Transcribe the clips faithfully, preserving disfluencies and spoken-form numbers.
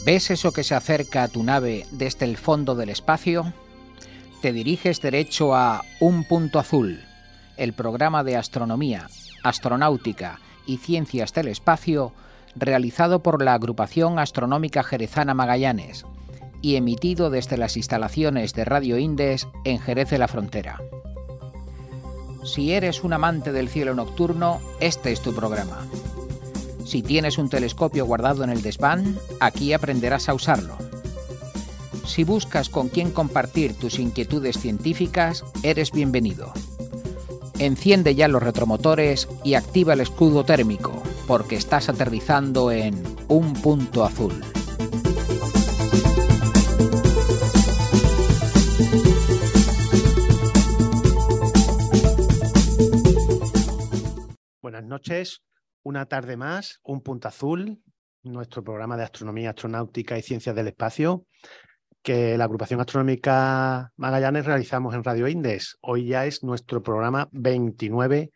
¿Ves eso que se acerca a tu nave desde el fondo del espacio? Te diriges derecho a Un Punto Azul, el programa de astronomía, astronáutica y ciencias del espacio realizado por la Agrupación Astronómica Jerezana Magallanes y emitido desde las instalaciones de Radio Indes en Jerez de la Frontera. Si eres un amante del cielo nocturno, este es tu programa. Si tienes un telescopio guardado en el desván, aquí aprenderás a usarlo. Si buscas con quién compartir tus inquietudes científicas, eres bienvenido. Enciende ya los retromotores y activa el escudo térmico, porque estás aterrizando en Un Punto Azul. Buenas noches, una tarde más, Un Punto Azul, nuestro programa de astronomía, astronáutica y ciencias del espacio, que la Agrupación Astronómica Magallanes realizamos en Radio Indes. Hoy ya es nuestro programa veintinueve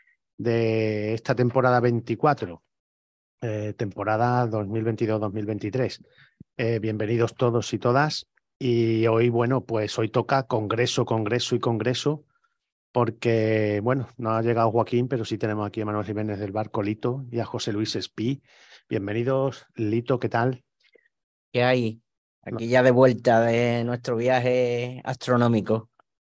de esta temporada veinticuatro, eh, temporada dos mil veintidós dos mil veintitrés. Eh, bienvenidos todos y todas. Y hoy, bueno, pues hoy toca congreso, congreso y congreso, porque, bueno, no ha llegado Joaquín, pero sí tenemos aquí a Manuel Jiménez del Barco Lito y a José Luis Espí. Bienvenidos, Lito, ¿qué tal? ¿Qué hay? Aquí ya de vuelta de nuestro viaje astronómico.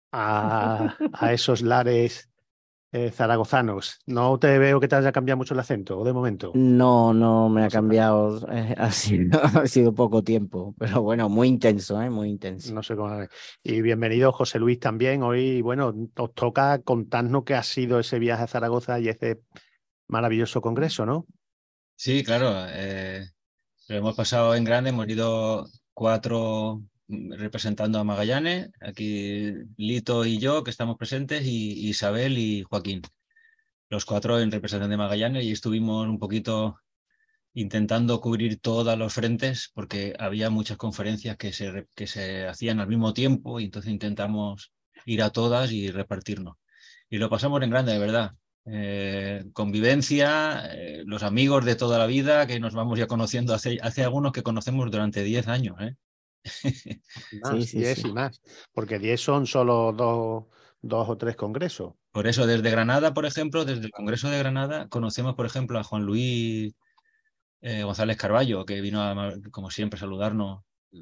A, a esos lares eh, zaragozanos. No te veo que te haya cambiado mucho el acento, de momento. No, no me No ha sé cómo- cambiado, eh, ha sido, ha sido poco tiempo, pero bueno, muy intenso, ¿eh? Muy intenso. No sé cómo. Y bienvenido, José Luis, también. Hoy, bueno, os toca contarnos qué ha sido ese viaje a Zaragoza y ese maravilloso congreso, ¿no? Sí, claro. Eh, lo hemos pasado en grande, hemos ido cuatro representando a Magallanes, aquí Lito y yo, que estamos presentes, y Isabel y Joaquín, los cuatro en representación de Magallanes, y estuvimos un poquito intentando cubrir todos los frentes, porque había muchas conferencias que se, que se hacían al mismo tiempo, y entonces intentamos ir a todas y repartirnos. Y lo pasamos en grande, de verdad. Eh, convivencia, eh, los amigos de toda la vida que nos vamos ya conociendo, hace, hace algunos que conocemos durante diez años. ¿eh? Más, Sí, sí, diez sí. y más, porque diez son solo dos, dos o tres congresos. Por eso, desde Granada, por ejemplo, desde el Congreso de Granada, conocemos, por ejemplo, a Juan Luis eh, González Carballo, que vino, a, como siempre, a saludarnos.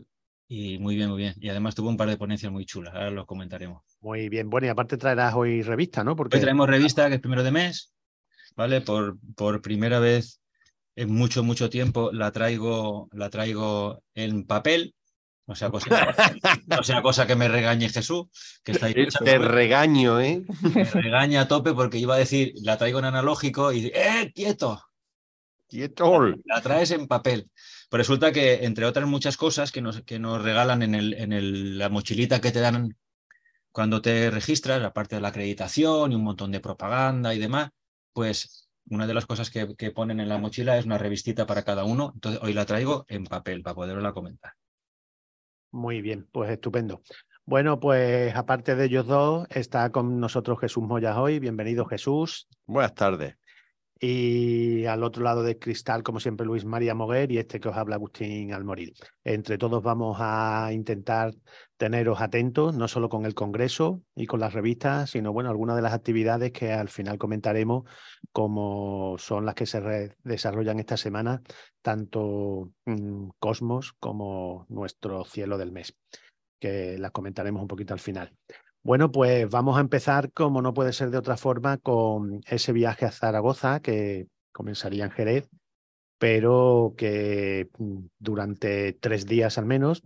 Y muy bien, muy bien. Y además tuvo un par de ponencias muy chulas, ahora los comentaremos. Muy bien, bueno, y aparte traerás hoy revista, ¿no? Hoy Porque traemos revista, que es primero de mes, ¿vale? Por, por primera vez en mucho, mucho tiempo la traigo, la traigo en papel. O sea, cosa, no sea cosa que me regañe Jesús, que está ahí. Te regaño, ¿eh? Me regaña a tope porque iba a decir, la traigo en analógico y dice, ¡eh, quieto! Quieto. La traes en papel. Pues resulta que, entre otras muchas cosas que nos, que nos regalan en, el, en el, la mochilita que te dan cuando te registras, aparte de la acreditación y un montón de propaganda y demás, pues una de las cosas que, que ponen en la mochila es una revistita para cada uno. Entonces hoy la traigo en papel para poderosla comentar. muy bien, pues estupendo. Bueno, pues aparte de ellos dos, está con nosotros Jesús Moyas hoy. Bienvenido, Jesús. Buenas tardes. Y al otro lado del cristal, como siempre, Luis María Moguer y este que os habla, Agustín Almoril. Entre todos vamos a intentar teneros atentos, no solo con el Congreso y con las revistas, sino, bueno, algunas de las actividades que al final comentaremos, como son las que se desarrollan esta semana, tanto mmm, Cosmos como nuestro cielo del mes, que las comentaremos un poquito al final. Bueno, pues vamos a empezar, como no puede ser de otra forma, con ese viaje a Zaragoza que comenzaría en Jerez, pero que durante tres días al menos,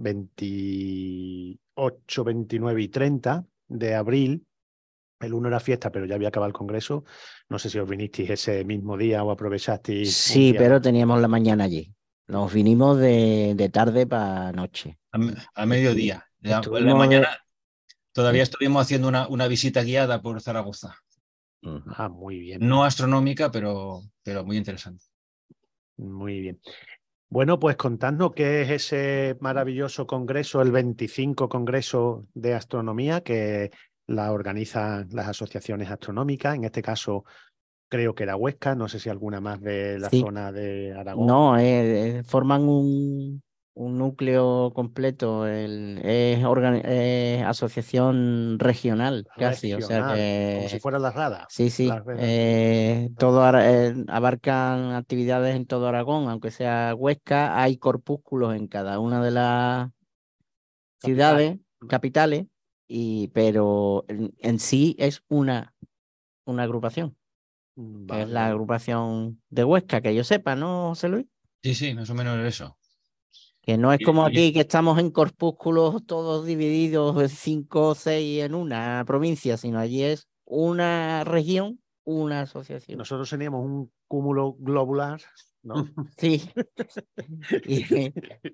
veintiocho, veintinueve y treinta de abril, el uno era fiesta, pero ya había acabado el congreso. No sé si os vinisteis ese mismo día o aprovechasteis un Sí, día. pero teníamos la mañana allí. Nos vinimos de, de tarde para noche. A, a mediodía. Ya, por la Estuvimos mañana de... todavía estuvimos haciendo una, una visita guiada por Zaragoza. Ah, muy bien. No astronómica, pero, pero muy interesante. Muy bien. Bueno, pues contadnos qué es ese maravilloso congreso, el veinticinco Congreso de Astronomía, que la organizan las asociaciones astronómicas. En este caso, creo que era Huesca, no sé si alguna más de la Sí. zona de Aragón. No, eh, eh, forman un, un núcleo completo, el, es, organ- es asociación regional casi, o sea Regional, como que si fuera la rada. sí, sí, Las redes. eh, todo Ara- eh, abarcan actividades en todo Aragón, aunque sea Huesca, hay corpúsculos en cada una de las ciudades, capitales, y, pero en, en sí es una, una agrupación, Mm, que es Vale, la vale. agrupación de Huesca, que yo sepa, ¿no, José Luis? Sí, sí, más o menos eso. Que no es Y- como y- aquí, que estamos en corpúsculos todos divididos, en cinco o seis en una provincia, sino allí es una región, una asociación. Nosotros teníamos un cúmulo globular, ¿no? Sí. Y,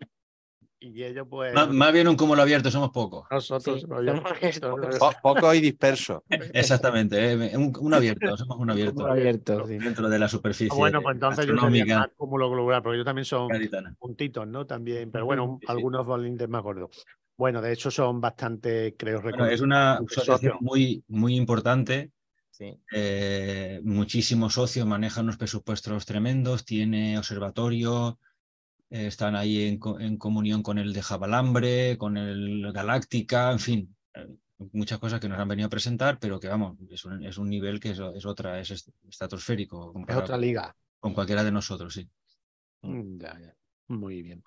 Y ellos, pues, Má- Más bien un cúmulo abierto, somos pocos. nosotros, sí, oye, somos nosotros- Po- poco y disperso. Exactamente, eh, un, un abierto, somos un como abierto abiertos, sí. dentro de la Ah, superficie bueno, pues entonces yo sería astronómica más cúmulo globular, porque yo también son gaditana. puntitos, ¿no? También, pero bueno, un- Sí, sí. algunos bolindes más gordos. Bueno, de hecho son bastante, creo, Bueno, es reconocidos. una Los asociación socios. muy, muy importante. Sí. Eh, muchísimos socios, manejan unos presupuestos tremendos, tiene observatorio, eh, están ahí en, co- en comunión con el de Javalambre, con el Galáctica, en fin, eh, muchas cosas que nos han venido a presentar, pero que vamos, es un, es un nivel que es, es otra, es est- estratosférico Es comparado otra liga. con cualquiera de nosotros, sí. Mm, Ya, ya. Muy bien.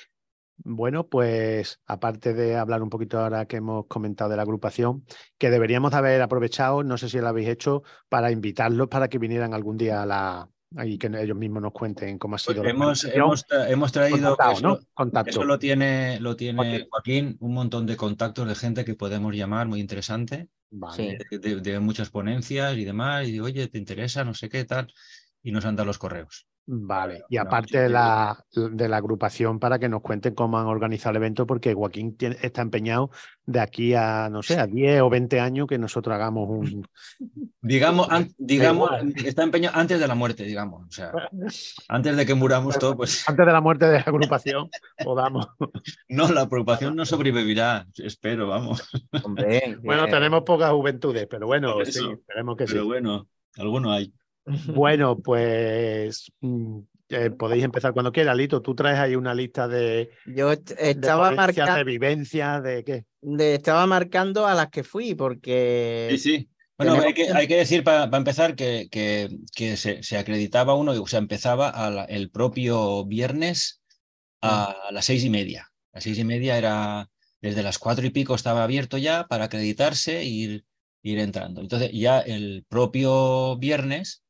Bueno, pues aparte de hablar un poquito ahora que hemos comentado de la agrupación, que deberíamos de haber aprovechado, no sé si lo habéis hecho, para invitarlos para que vinieran algún día a la y que ellos mismos nos cuenten cómo ha Pues sido la hemos, organización. hemos, tra- hemos traído, Contactado, eso, ¿no? Contacto. eso lo tiene, lo tiene Joaquín. Joaquín, un montón de contactos de gente que podemos llamar, muy interesante, Vale. Sí. de, de- de muchas ponencias y demás, y digo, oye, ¿te interesa? No sé qué tal, y nos han dado los correos. Vale, y Una aparte de mucha- la, de la agrupación para que nos cuenten cómo han organizado el evento, porque Joaquín tiene- está empeñado de aquí a, no sé, a diez o veinte años que nosotros hagamos un... Digamos, an- Da digamos, igual. está empeñado antes de la muerte, digamos, o sea, antes de que muramos todos, pues Antes de la muerte de la agrupación, podamos. no, la preocupación no sobrevivirá, espero, vamos. Hombre, Bueno, que- tenemos pocas juventudes, pero bueno, Por sí, eso, esperemos que sí. pero bueno, alguno hay. Bueno, pues mm, eh, podéis empezar cuando quiera, Lito. Tú traes ahí una lista de, yo est- de estaba ponencias, de marcando, vivencias, de qué. estaba marcando a las que fui, Sí, porque sí. Bueno, tenemos hay que, hay que decir para empezar que, que, que se, se acreditaba uno, o sea, empezaba a la- el propio viernes a las seis y media. A las seis y media era, desde las cuatro y pico estaba abierto ya para acreditarse e ir, ir entrando. Entonces ya el propio viernes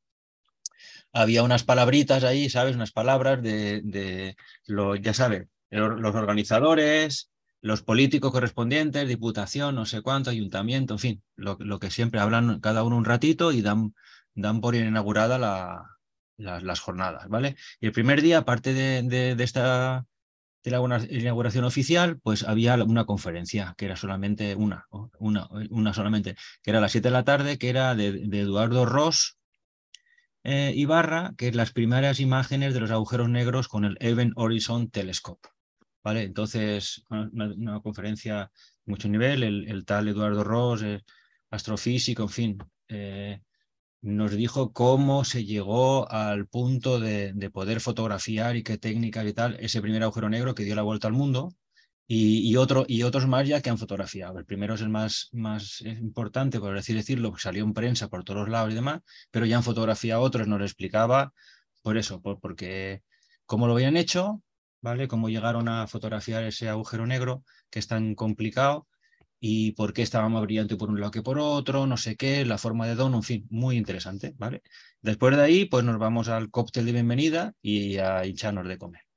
había unas palabritas ahí, ¿sabes? Unas palabras de, de lo, ya sabes, los organizadores, los políticos correspondientes, diputación, no sé cuánto, ayuntamiento, en fin, lo, lo que siempre hablan cada uno un ratito y dan, dan por inaugurada la, las, las jornadas, ¿vale? Y el primer día, aparte de, de, de esta de la inauguración oficial, pues había una conferencia, que era solamente una, una, una solamente, que era a las siete de la tarde, que era de, de Eduardo Ross, eh, Ibarra, que es las primeras imágenes de los agujeros negros con el Event Horizon Telescope. ¿Vale? Entonces, una, una conferencia de mucho nivel, el, el tal Eduardo Ross, eh, astrofísico, en fin, eh, nos dijo cómo se llegó al punto de, de poder fotografiar y qué técnicas y tal, ese primer agujero negro que dio la vuelta al mundo. Y, y, otro, y otros más ya que han fotografiado. El primero es el más, más importante, por así decirlo, porque salió en prensa por todos lados y demás, pero ya han fotografiado otros, nos lo explicaba por eso, por, porque cómo lo habían hecho, ¿vale? Cómo llegaron a fotografiar ese agujero negro, que es tan complicado, y por qué estaba más brillante por un lado que por otro, no sé qué, la forma de Don, en fin, muy interesante, ¿vale? Después de ahí, pues nos vamos al cóctel de bienvenida y a hincharnos de comer.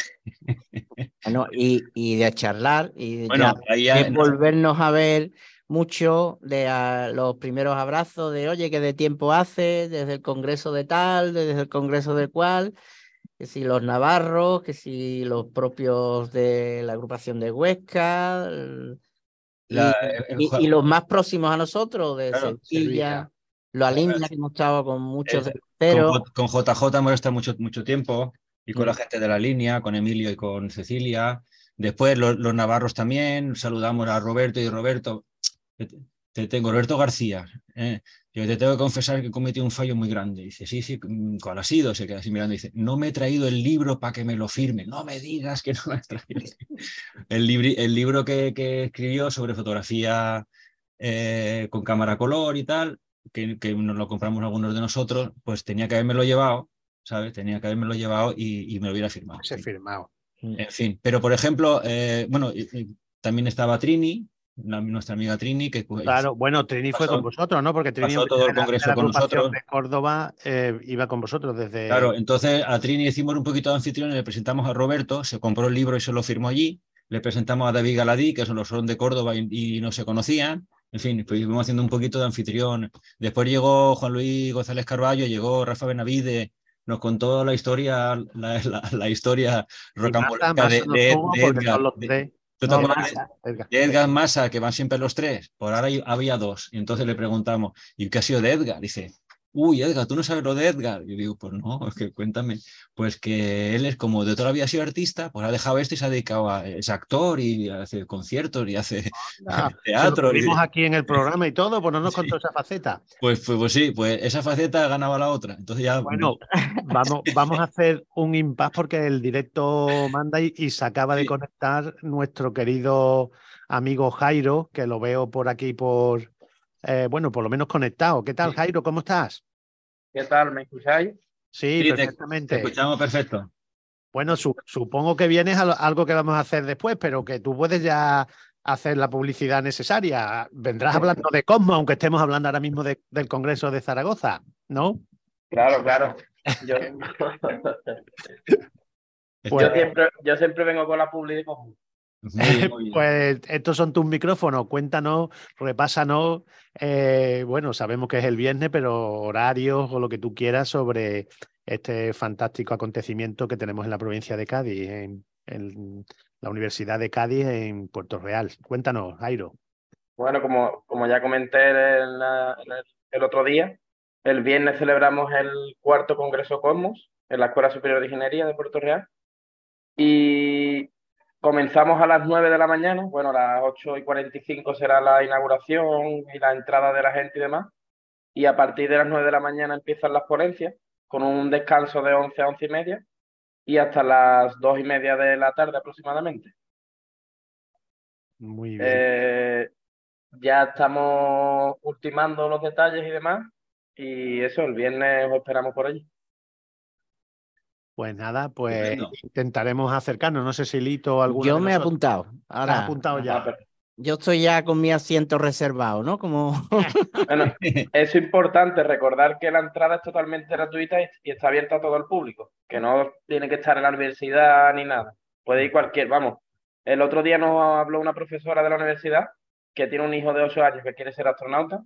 bueno, y, y de charlar y Bueno, ya ahí de ya, volvernos a ver mucho de a, los primeros abrazos de oye, ¿qué de tiempo hace? Desde el congreso de tal, desde el congreso de cual, que si los navarros, que si los propios de la agrupación de Huesca, el- la, y, el, y, y los más próximos a nosotros, de claro, Sevilla, los Alinda, que hemos estado con muchos de el, con, cero. J- con J J hemos estado mucho, mucho tiempo y con Mm. la gente de la línea, con Emilio y con Cecilia. Después los, los navarros también, saludamos a Roberto y Roberto. Te, te tengo, Roberto García, eh, yo te tengo que confesar que cometí un fallo muy grande. Dice, sí, sí, ¿cuál ha sido? Se queda así mirando y dice, no me he traído el libro para que me lo firme. No me digas que no me has traído el, libri, el libro que, que escribió sobre fotografía eh, con cámara color y tal, que, que nos lo compramos algunos de nosotros, pues tenía que habérmelo llevado, ¿sabes? Tenía que habérmelo llevado y, y me lo hubiera firmado. Ese Sí. firmado. En fin, pero por ejemplo, eh, bueno, y, y también estaba Trini, la, nuestra amiga Trini, que Claro, bueno, Trini fue con pasó, vosotros, ¿no? Porque Trini, en pasó vez todo de el la, de congreso la con agrupación nosotros. de Córdoba, eh, iba con vosotros Claro, desde... entonces a Trini hicimos un poquito de anfitrión, le presentamos a Roberto, se compró el libro y se lo firmó allí, le presentamos a David Galadí, que son los son de Córdoba y, y no se conocían, en fin, pues fuimos haciendo un poquito de anfitrión. Después llegó Juan Luis González Carballo, llegó Rafa Benavide, nos contó la historia, la, la, la historia Y Massa, rocambolesca Massa de, no de, estuvo de porque son Edgar. los De, tres. ¿tú te No, acuerdas Massa. de, Edgar. de Edgar Massa, que van siempre los tres? Por ahora hay, había dos. Y entonces le preguntamos, ¿y qué ha sido de Edgar? Dice, uy, Edgar, ¿tú no sabes lo de Edgar? Y yo digo, pues no, es que cuéntame. Pues que él es como de toda la vida ha sido artista, pues ha dejado esto y se ha dedicado a, es actor y hace conciertos y hace Ah, si lo teatro. tuvimos Y, aquí en el programa y todo, pues no nos contó sí, esa faceta. pues, pues, pues sí, pues esa faceta ganaba la otra. Entonces ya... Bueno, vamos, vamos a hacer un impasse porque el directo manda y, y se acaba de Sí. conectar nuestro querido amigo Jairo, que lo veo por aquí por, eh, bueno, por lo menos conectado. ¿Qué tal, Jairo? ¿Cómo estás? ¿Qué tal? ¿Me escucháis? Sí, Sí, te, te perfectamente. escuchamos perfecto. Bueno, su- supongo que vienes a lo- algo que vamos a hacer después, pero que tú puedes ya hacer la publicidad necesaria. Vendrás hablando de Cosmo, aunque estemos hablando ahora mismo de- del Congreso de Zaragoza, ¿no? Claro, claro. Yo, Pues, yo siempre, yo siempre vengo con la publi de Cosmo. Muy bien, muy bien. pues estos son tus micrófonos. Cuéntanos, repásanos. eh, bueno, sabemos que es el viernes, pero horarios o lo que tú quieras sobre este fantástico acontecimiento que tenemos en la provincia de Cádiz, en, en la Universidad de Cádiz en Puerto Real. Cuéntanos, Jairo. Bueno, como, como ya comenté en la- en el, el otro día, el viernes celebramos el cuarto Congreso Cosmos en la Escuela Superior de Ingeniería de Puerto Real y comenzamos a las nueve de la mañana. Bueno, a las ocho y cuarenta y cinco será la inauguración y la entrada de la gente y demás. Y a partir de las nueve de la mañana empiezan las ponencias con un descanso de once a once y media y hasta las dos y media de la tarde aproximadamente. Muy bien. Eh, ya estamos ultimando los detalles y demás. Y eso, el viernes os esperamos por allí. Pues nada, pues Estupendo. intentaremos acercarnos. No sé si Lito o alguno Yo de me he nosotros. apuntado. ¿Te has Ahora, apuntado Ah, ya? pero- yo estoy ya con mi asiento reservado, ¿no? Como bueno, es importante recordar que la entrada es totalmente gratuita y, y está abierta a todo el público, que no tiene que estar en la universidad ni nada. Puede ir cualquier, vamos. El otro día nos habló una profesora de la universidad que tiene un hijo de ocho años que quiere ser astronauta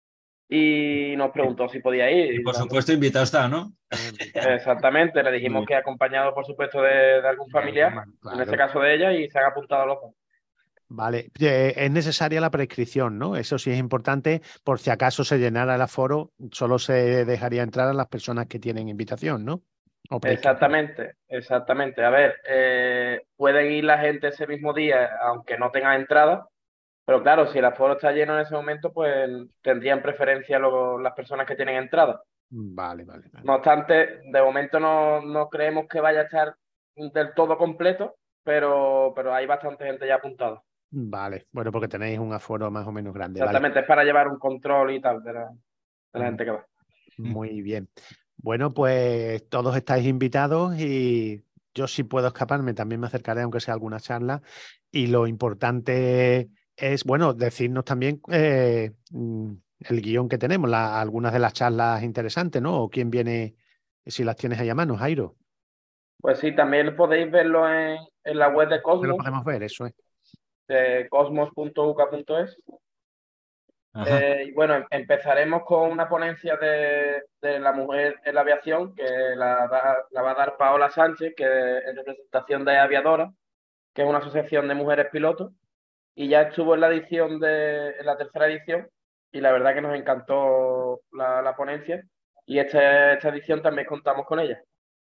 y nos preguntó si podía ir. Y Y por la- supuesto, invitado está, ¿no? Exactamente, le Muy dijimos bien. que acompañado, por supuesto, de, de algún familiar, en este Claro. caso de ella, y se han apuntado los dos. Vale, eh, es necesaria la prescripción, ¿no? Eso sí es importante. Por si acaso se llenara el aforo, solo se dejaría entrar a las personas que tienen invitación, ¿no? O prescripción. Exactamente, exactamente. A ver, eh, pueden ir la gente ese mismo día, aunque no tengan entrada, pero claro, si el aforo está lleno en ese momento, pues tendrían preferencia lo- las personas que tienen entrada. Vale, vale, vale. No obstante, de momento no, no creemos que vaya a estar del todo completo, pero, pero hay bastante gente ya apuntada. Vale, bueno, porque tenéis un aforo más o menos grande, vale. Exactamente, es para llevar un control y tal de la, de la gente que va. Muy bien. Bueno, pues todos estáis invitados y yo si puedo escaparme también me acercaré, aunque sea a alguna charla. Y lo importante es, bueno, decirnos también eh, mm, el guión que tenemos, la- algunas de las charlas interesantes, ¿no? O quién viene, si las tienes ahí a mano, Jairo. Pues sí, también podéis verlo en, en la web de ¿Dónde lo Cosmos, podemos ver? Eso es. de cosmos punto u c a punto es. Ajá. Eh, y bueno, em- empezaremos con una ponencia de, de la mujer en la aviación, que la, da- la va a dar Paola Sánchez, que es en representación de Aviadora, que es una asociación de mujeres pilotos, y ya estuvo en la edición de, en la tercera edición, y la verdad que nos encantó la, la ponencia, y este- esta edición también contamos con ella.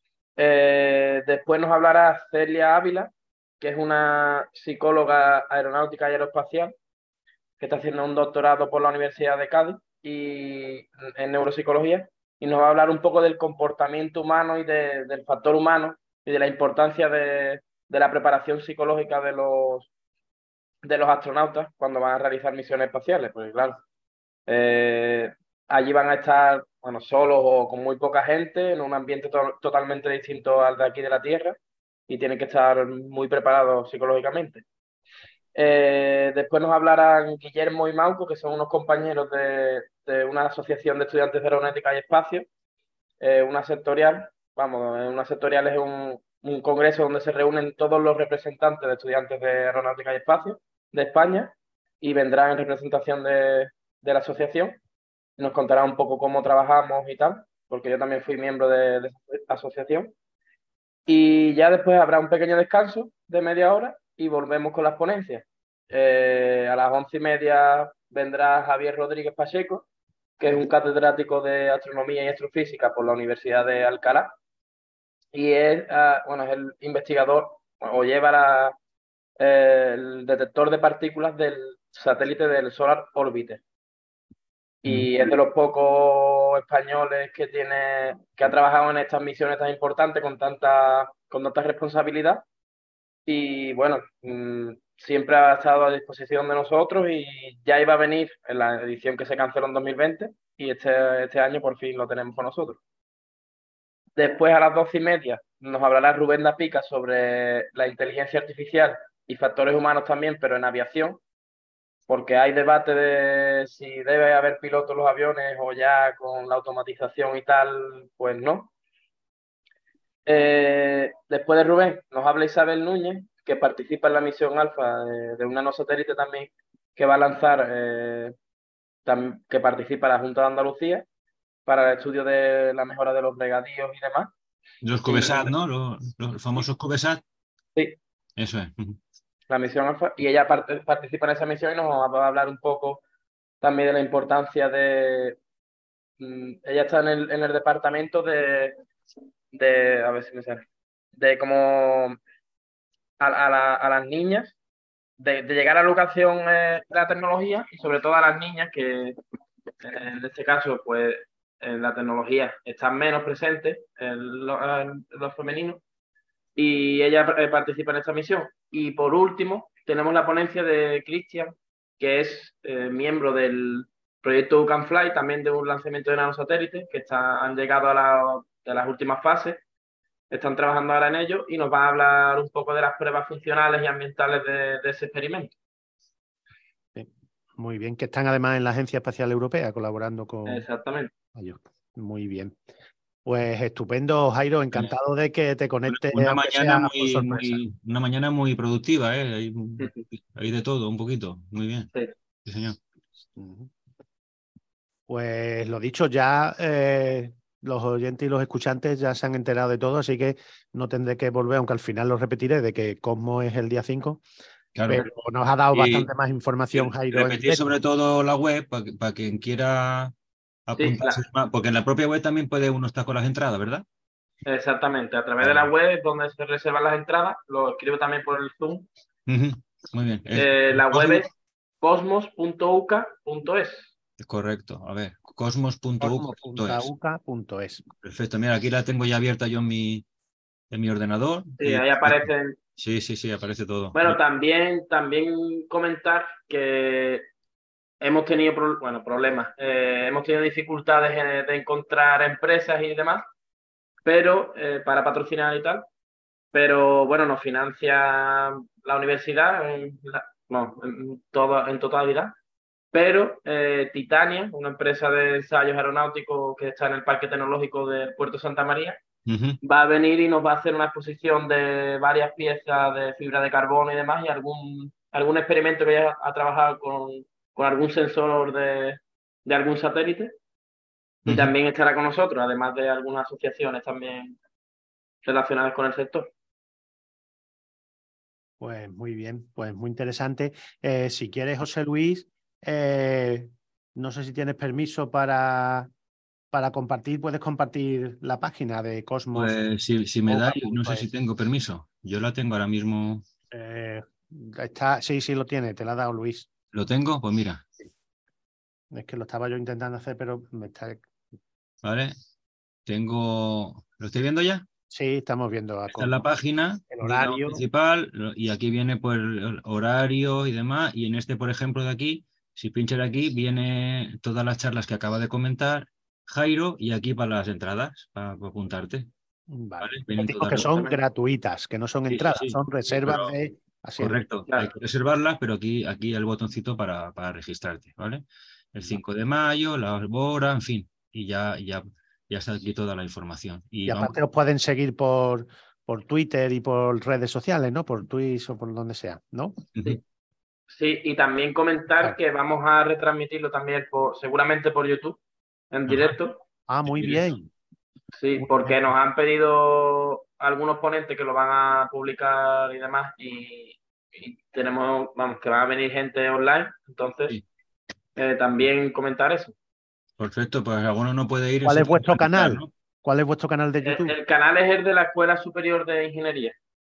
Eh, después nos hablará Celia Ávila, que es una psicóloga aeronáutica y aeroespacial, que está haciendo un doctorado por la Universidad de Cádiz y en neuropsicología, y nos va a hablar un poco del comportamiento humano y de, del factor humano y de la importancia de, de la preparación psicológica de los, de los astronautas cuando van a realizar misiones espaciales. Porque claro, eh, allí van a estar, bueno, solos o con muy poca gente, en un ambiente to totalmente distinto al de aquí de la Tierra, y tienen que estar muy preparados psicológicamente. Eh, después nos hablarán Guillermo y Mauco, que son unos compañeros de, de una asociación de estudiantes de aeronáutica y espacio, eh, una sectorial. Vamos, una sectorial es un, un congreso donde se reúnen todos los representantes de estudiantes de aeronáutica y espacio de España, y vendrán en representación de, de la asociación. Nos contará un poco cómo trabajamos y tal, porque yo también fui miembro de, de esa asociación. Y ya después habrá un pequeño descanso de media hora y volvemos con las ponencias. Eh, a las once y media vendrá Javier Rodríguez Pacheco, que es un catedrático de astronomía y astrofísica por la Universidad de Alcalá, y es, uh, bueno, es el investigador o lleva la, eh, el detector de partículas del satélite del Solar Orbiter. Y es de los pocos españoles que tiene, que ha trabajado en estas misiones tan importantes con tanta, con tanta responsabilidad. Y bueno, mmm, siempre ha estado a disposición de nosotros, y ya iba a venir en la edición que se canceló en dos mil veinte, y este, este año por fin lo tenemos con nosotros. Después, a las doce y media, nos hablará Rubén Dapica sobre la inteligencia artificial y factores humanos también, pero en aviación, porque hay debate de si debe haber pilotos en los aviones o ya con la automatización y tal, pues no. Eh, después de Rubén nos habla Isabel Núñez, que participa en la misión Alfa de, de un nanosatélite también que va a lanzar, eh, tam, que participa la Junta de Andalucía para el estudio de la mejora de los regadíos y demás. Los CubeSat, ¿no? Los, los famosos CubeSat. Sí. Eso es. La misión Alfa, y ella part participa en esa misión y nos va a hablar un poco también de la importancia de... Mmm, ella está en el, en el departamento de, de... A ver si me sale. De como... A, a, la, a las niñas, de, de llegar a la educación eh, de la tecnología, y sobre todo a las niñas que, eh, en este caso, pues en la tecnología están menos presentes en lo, en lo femenino, y ella eh, participa en esta misión. Y por último, tenemos la ponencia de Cristian, que es eh, miembro del proyecto U C A N Fly, también de un lanzamiento de nanosatélites, que está, han llegado a, la, a las últimas fases, están trabajando ahora en ello, y nos va a hablar un poco de las pruebas funcionales y ambientales de, de ese experimento. Sí, muy bien, que están además en la Agencia Espacial Europea colaborando con... Exactamente. Muy bien. Pues estupendo, Jairo, encantado de que te conectes. Una mañana muy, muy, una mañana muy productiva, ¿eh? Hay, hay de todo, un poquito. Muy bien. Sí, sí señor. Pues lo dicho, ya eh, los oyentes y los escuchantes ya se han enterado de todo, así que no tendré que volver, aunque al final lo repetiré, de que Cosmos es el día cinco. Claro. Pero nos ha dado y, bastante más información, Jairo. Repetir sobre todo la web para pa quien quiera apuntarse, sí, claro. Porque en la propia web también puede uno estar con las entradas, ¿verdad? Exactamente, a través de la web donde se reservan las entradas, lo escribo también por el Zoom. Uh-huh. Muy bien. Eh, la web es cosmos punto u c a punto es. Correcto, a ver, cosmos punto u c a punto es. Perfecto, mira, aquí la tengo ya abierta yo en mi, en mi ordenador. Sí, y... ahí aparecen. Sí, sí, sí, aparece todo. Bueno, también, también comentar que hemos tenido pro... bueno, problemas, eh, hemos tenido dificultades en, de encontrar empresas y demás, pero eh, para patrocinar y tal, pero bueno, nos financia la universidad en, la, no, en, todo, en totalidad, pero eh, Titania, una empresa de ensayos aeronáuticos que está en el Parque Tecnológico del Puerto Santa María, uh-huh, va a venir y nos va a hacer una exposición de varias piezas de fibra de carbono y demás, y algún, algún experimento que ella ha trabajado con, con algún sensor de, de algún satélite. Y uh-huh, también estará con nosotros, además de algunas asociaciones también relacionadas con el sector. Pues muy bien, pues muy interesante. Eh, si quieres, José Luis, eh, no sé si tienes permiso para, para compartir, puedes compartir la página de Cosmos. Pues si, si me da, no sé si tengo permiso. Yo la tengo ahora mismo. Eh, está, sí, sí lo tiene, te la ha dado Luis. ¿Lo tengo? Pues mira. Es que lo estaba yo intentando hacer, pero me está... ¿Vale? Tengo... ¿Lo estoy viendo ya? Sí, estamos viendo a Esta es la página, el digamos, horario. principal, y aquí viene pues el horario y demás, y en este, por ejemplo, de aquí, si pinchas aquí, viene todas las charlas que acaba de comentar Jairo, y aquí para las entradas, para, para apuntarte. Vale. ¿Vale? Vienen Digo todas que las- son gratuitas, que no son Sí, sí, entradas, sí. son Sí, reservas pero- de asientos. Correcto, Claro. hay que reservarlas, pero aquí, aquí el botoncito para, para registrarte, ¿vale? El cinco de mayo, la hora, en fin, y ya, ya, ya está aquí toda la información. Y, Y vamos, aparte os pueden seguir por, por Twitter y por redes sociales, ¿no? Por Twitch o por donde sea, ¿no? ujú, Sí, y también comentar Claro. que vamos a retransmitirlo también por, seguramente por YouTube, en Ajá. directo. Ah, muy En bien. Sí, Muy porque bien. nos han pedido algunos ponentes que lo van a publicar y demás, y, y tenemos, vamos, que va a venir gente online, entonces Sí. eh, también comentar eso. Perfecto, pues alguno no puede ir. ¿Cuál eso es vuestro para comentar, canal? ¿no? ¿Cuál es vuestro canal de El, YouTube? el canal es el de la Escuela Superior de Ingeniería.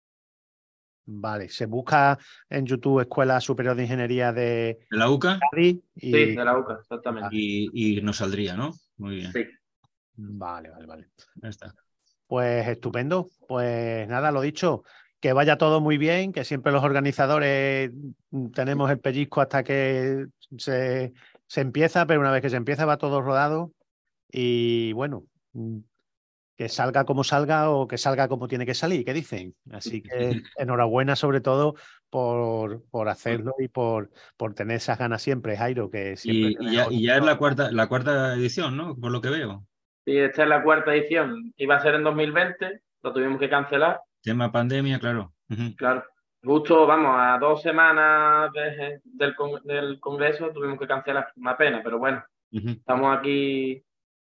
Vale, se busca en YouTube Escuela Superior de Ingeniería de De la U C A Cádiz Sí, y... de la U C A, exactamente. y, y nos saldría, ¿no? Muy bien, Sí. Vale, vale, vale. ya está. Pues estupendo. Pues nada, lo dicho, que vaya todo muy bien, que siempre los organizadores mm, tenemos el pellizco hasta que se, se empieza, pero una vez que se empieza va todo rodado y bueno, mm, que salga como salga o que salga como tiene que salir, ¿qué dicen? Así que enhorabuena sobre todo por, por hacerlo y por, por tener esas ganas siempre, Jairo, que siempre... Y, y ya, y ya es la cuarta, la cuarta edición, ¿no? Por lo que veo. Sí, esta es la cuarta edición. Iba a ser en dos mil veinte, lo tuvimos que cancelar. Tema pandemia, claro. Ujú. Claro. Justo, vamos, a dos semanas de- del, con- del Congreso tuvimos que cancelar. Una pena, pero bueno, Ujú. estamos aquí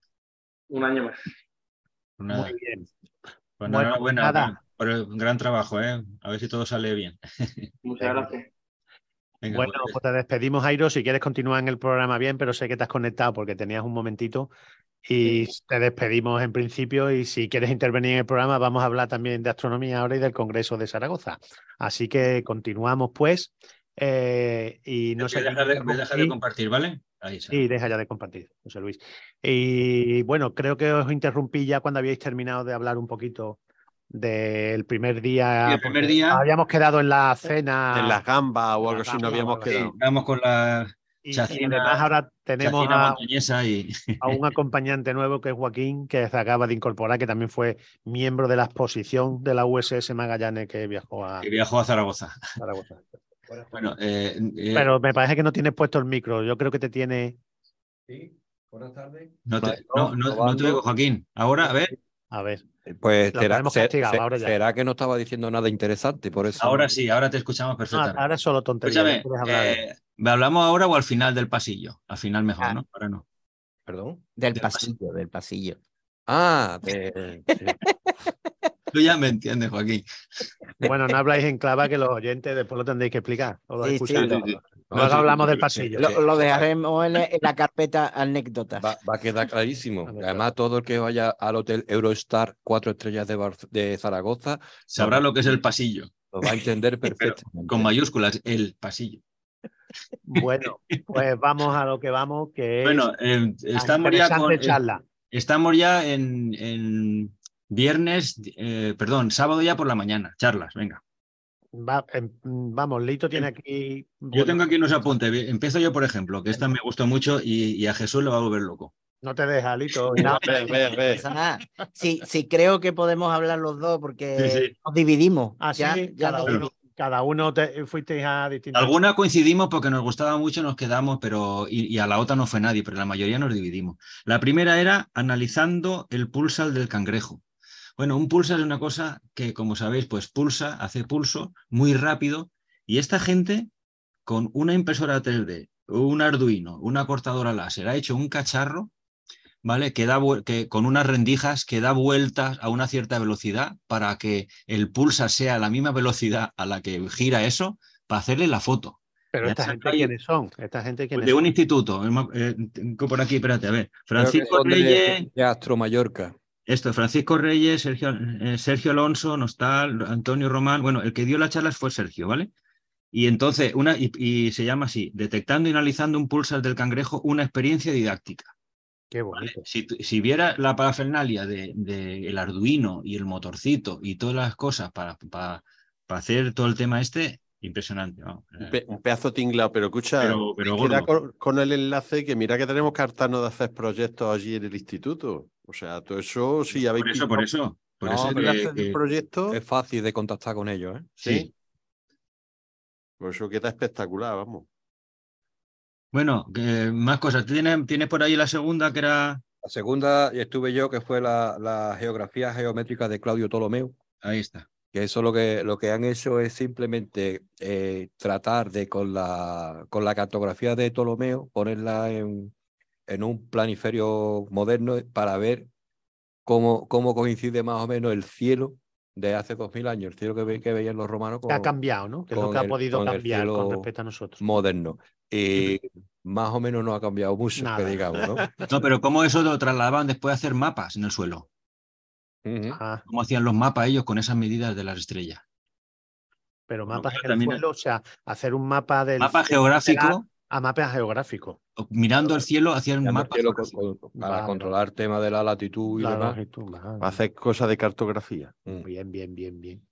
un año más. Pues nada, Muy bien. pues Bueno, enhorabuena nada. por el gran trabajo, ¿eh? A ver si todo sale bien. Muchas Venga. gracias. Venga, Bueno, pues, pues te despedimos, Jairo. Si quieres continuar en el programa bien, pero sé que te has conectado porque tenías un momentito. Y Sí. te despedimos en principio. Y si quieres intervenir en el programa, vamos a hablar también de astronomía ahora y del Congreso de Zaragoza. Así que continuamos, pues. Eh, y no voy sé. a dejar de, voy a dejar de compartir, ¿vale? Ahí está. Sí, deja ya de compartir, José Luis. Y bueno, creo que os interrumpí ya cuando habíais terminado de hablar un poquito del primer día. Sí, el primer porque día- habíamos quedado en la cena. En las gambas o en algo las así no gambas o habíamos algo así. quedado. Vamos con la Y, y chacina, además ahora tenemos chacina a, montañesa y... a un acompañante nuevo que es Joaquín, que se acaba de incorporar, que también fue miembro de la exposición de la U S S Magallanes que viajó a que viajó a Zaragoza. Zaragoza. Bueno, eh, eh, Pero me parece que no tienes puesto el micro. Yo creo que te tiene. Sí, buenas tardes. no, te, no, no, no te oigo, Joaquín. Ahora, a ver, A ver. Pues Lo será, tenemos se- castigado, se- ahora ya. será que no estaba diciendo nada interesante, por eso. ahora sí, ahora te escuchamos No, perfectamente. ahora es solo tontería. Escúchame, ya puedes hablar. eh, ¿me hablamos ahora o al final del pasillo? Al final mejor, Ah. ¿no? Ahora no. Perdón. Del Del pasillo, del pasillo. Ah, de, Tú ya me entiendes, Joaquín. Bueno, no habláis en clava que los oyentes después lo tendréis que explicar. O lo Sí, escucháis. sí, sí, sí. Luego No, sí, hablamos sí, del sí, pasillo. Lo, sí. lo dejaremos en, la- en la carpeta anécdotas. va, va a quedar clarísimo. Anécdota. Además, todo el que vaya al Hotel Eurostar cuatro estrellas de, Bar- de Zaragoza Sabrá lo, lo que es el pasillo. lo va a entender Pero perfectamente. con mayúsculas, el pasillo. Bueno, pues vamos a lo que vamos, que Bueno, es eh, la estamos ya interesante con, eh, charla. estamos ya en, en viernes, eh, perdón, sábado ya por la mañana. Charlas, venga. Va- em, vamos, Lito tiene aquí. Yo tengo aquí unos apuntes. Empiezo yo, por ejemplo, que esta me gustó mucho y, y a Jesús le va a volver loco. No te deja, Lito. No, Ve, ve, no ve. pasa nada. Sí, sí, creo que podemos hablar los dos porque Sí, sí. nos dividimos. Así, Ya- ya Ah, cada nos uno, dividimos. cada uno te, fuisteis a distintas. Alguna coincidimos porque nos gustaba mucho, nos quedamos, pero y, y a la otra no fue nadie, pero la mayoría nos dividimos. La primera era analizando el pulsar del cangrejo. Bueno, un pulsar es una cosa que, como sabéis, pues pulsa, hace pulso muy rápido, y esta gente con una impresora tres D, un Arduino, una cortadora láser, ha hecho un cacharro, ¿vale? Que da vuel- que con unas rendijas que da vueltas a una cierta velocidad para que el pulsar sea a la misma velocidad a la que gira eso, para hacerle la foto. Pero Ya esta está gente, ahí. ¿quiénes son? Esta gente, ¿quiénes De un son? instituto, eh, tengo por aquí, espérate, a ver. Creo que Francisco son de- Reyes, de Astro Mallorca. esto, Francisco Reyes, Sergio, eh, Sergio Alonso, Nostal, Antonio Román. Bueno, el que dio la charla fue Sergio, ¿vale? Y entonces, una, y, y se llama así, detectando y analizando un pulsar del cangrejo, una experiencia didáctica. Qué ¿Vale? bonito. Si, si viera la parafernalia del de, de el Arduino y el motorcito y todas las cosas para, para, para hacer todo el tema este, impresionante. ¿No? Un, pe un pedazo tinglado, pero escucha, Pero, pero queda gordo. con, con el enlace que mira que tenemos que hartarnos de hacer proyectos allí en el instituto. O sea, todo eso, si habéis Por eso, pillado por eso. Por No, eso el pero que, enlace del que- proyecto, es fácil de contactar con ellos, ¿eh? sí. por eso queda espectacular, vamos. Bueno, que, más cosas. ¿Tienes, tienes por ahí la segunda que era... La segunda estuve yo, que fue la, la geografía geométrica de Claudio Ptolomeo, Ahí está. que eso lo que, lo que han hecho es simplemente eh, tratar de con la, con la cartografía de Ptolomeo ponerla en, en un planiferio moderno para ver cómo, cómo coincide más o menos el cielo de hace dos mil años, el cielo que, ve, que veían los romanos Que ha con, cambiado, ¿no? Que es lo con que ha el, podido con el cambiar con cielo respecto a nosotros. moderno. Y más o menos no ha cambiado mucho, que Nada. digamos, ¿no? No, pero ¿cómo eso lo trasladaban después a hacer mapas en el suelo? Ujú. Ah, ¿Cómo hacían los mapas ellos con esas medidas de las estrellas? pero Bueno, mapas claro, en el también suelo, o sea, hacer un mapa del mapa cielo estelar geográfico, a mapa geográfico. mirando el cielo, hacían un Mirando el mapa cielo con- geográfico. con- para Vale, controlar el tema de la latitud y la demás. longitud. Vale. Hacer cosas de cartografía. Mm. Bien, bien, bien, bien.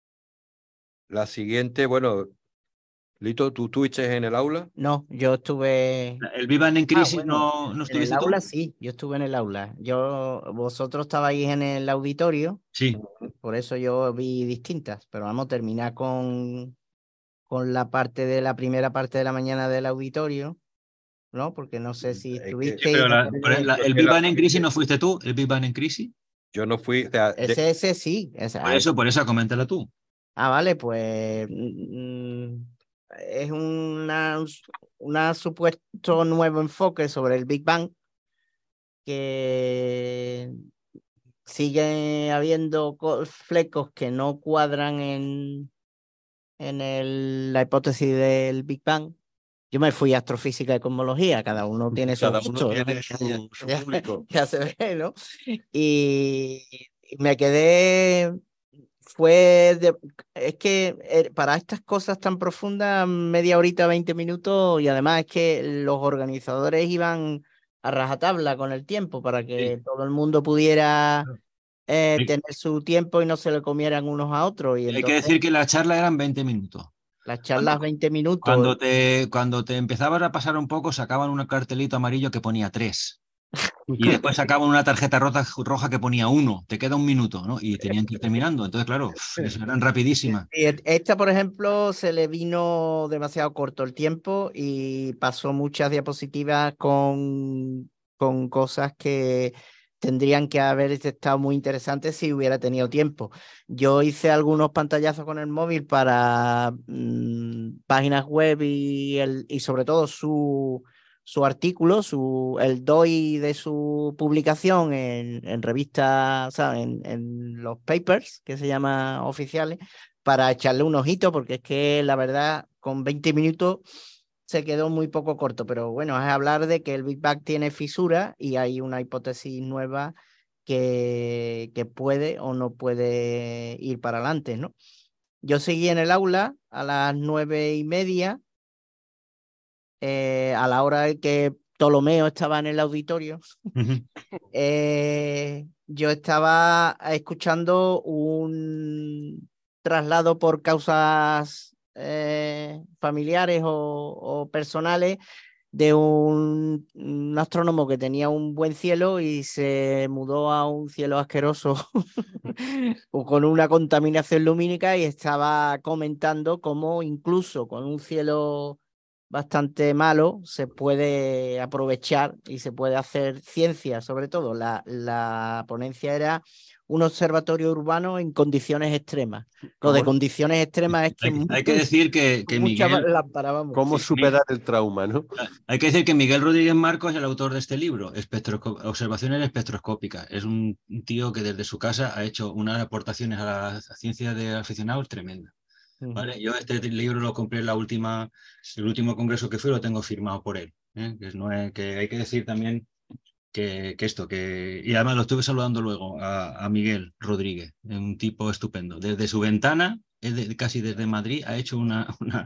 La siguiente, bueno, Lito, ¿tú estuviste en el aula? No, yo estuve. ¿El Vivan en Ah, crisis bueno, no, no en el estuviste tú? aula sí, yo estuve en el aula. Yo, vosotros estabais en el auditorio, Sí. por eso yo vi distintas, pero vamos a terminar con, con la parte de la primera parte de la mañana del auditorio, ¿no? Porque no sé si Es que- estuvisteis. Pero la- en pero el- la- el que la Vivan en crisis siguiente- no fuiste tú, el Vivan en crisis. Yo no fui, o sea, de- Ese, ese sí. ese- Por ah, eso, por eso, coméntala tú. ah, vale, pues mm, es una, una supuesto nuevo enfoque sobre el Big Bang que sigue habiendo co- flecos que no cuadran en, en el- la hipótesis del Big Bang. Yo me fui a astrofísica y cosmología, cada uno tiene su Cada uno gusto, ¿no? tiene su, su Ya- público. ya se ve, ¿no? Y y me quedé, fue, de- es que eh, para estas cosas tan profundas, media horita, veinte minutos, y además es que los organizadores iban a rajatabla con el tiempo para que Sí. todo el mundo pudiera eh, Hay, tener su tiempo y no se le comieran unos a otros. Y hay que entonces decir que la charla eran veinte minutos. las Cuando, charlas veinte minutos, cuando, te, cuando te empezabas a pasar un poco, sacaban un cartelito amarillo que ponía tres. Y después sacaban una tarjeta roja, roja que ponía uno. Te queda un minuto, ¿no? Y tenían que ir terminando. Entonces, claro, eso eran rapidísimas. y et- esta, por ejemplo, se le vino demasiado corto el tiempo y pasó muchas diapositivas con, con cosas que tendrían que haber estado muy interesantes si hubiera tenido tiempo. Yo hice algunos pantallazos con el móvil para mm, páginas web y, el, y sobre todo su, su artículo, su, el D O I de su publicación en, en revistas, o sea, en, en los papers, que se llaman oficiales, para echarle un ojito, porque es que la verdad, con veinte minutos se quedó muy poco corto, pero bueno, es hablar de que el Big Bang tiene fisuras y hay una hipótesis nueva que, que puede o no puede ir para adelante, ¿no? Yo seguí en el aula a las nueve y media, eh, a la hora en que Ptolomeo estaba en el auditorio. eh, yo estaba escuchando un traslado por causas eh, familiares o, o personales de un, un astrónomo que tenía un buen cielo y se mudó a un cielo asqueroso o con una contaminación lumínica, y estaba comentando cómo incluso con un cielo bastante malo se puede aprovechar y se puede hacer ciencia. Sobre todo la, la ponencia era un observatorio urbano en condiciones extremas. Lo de ¿Cómo? condiciones extremas es que Hay, hay que decir que, que muchas Miguel, lámparas, vamos. ¿Cómo Sí, superar el trauma, no? hay que decir que Miguel Rodríguez Marcos es el autor de este libro, Espectrosco- Observaciones espectroscópicas. Es un un tío que desde su casa ha hecho unas aportaciones a la ciencia de aficionados tremendas. ¿Vale? Yo este libro lo compré en la última, el último congreso que fui, lo tengo firmado por él. ¿eh? Que, no es, que hay que decir también que, que esto, que, y además lo estuve saludando luego a, a Miguel Rodríguez, un tipo estupendo. Desde su ventana, él de- casi desde Madrid, ha hecho una, una,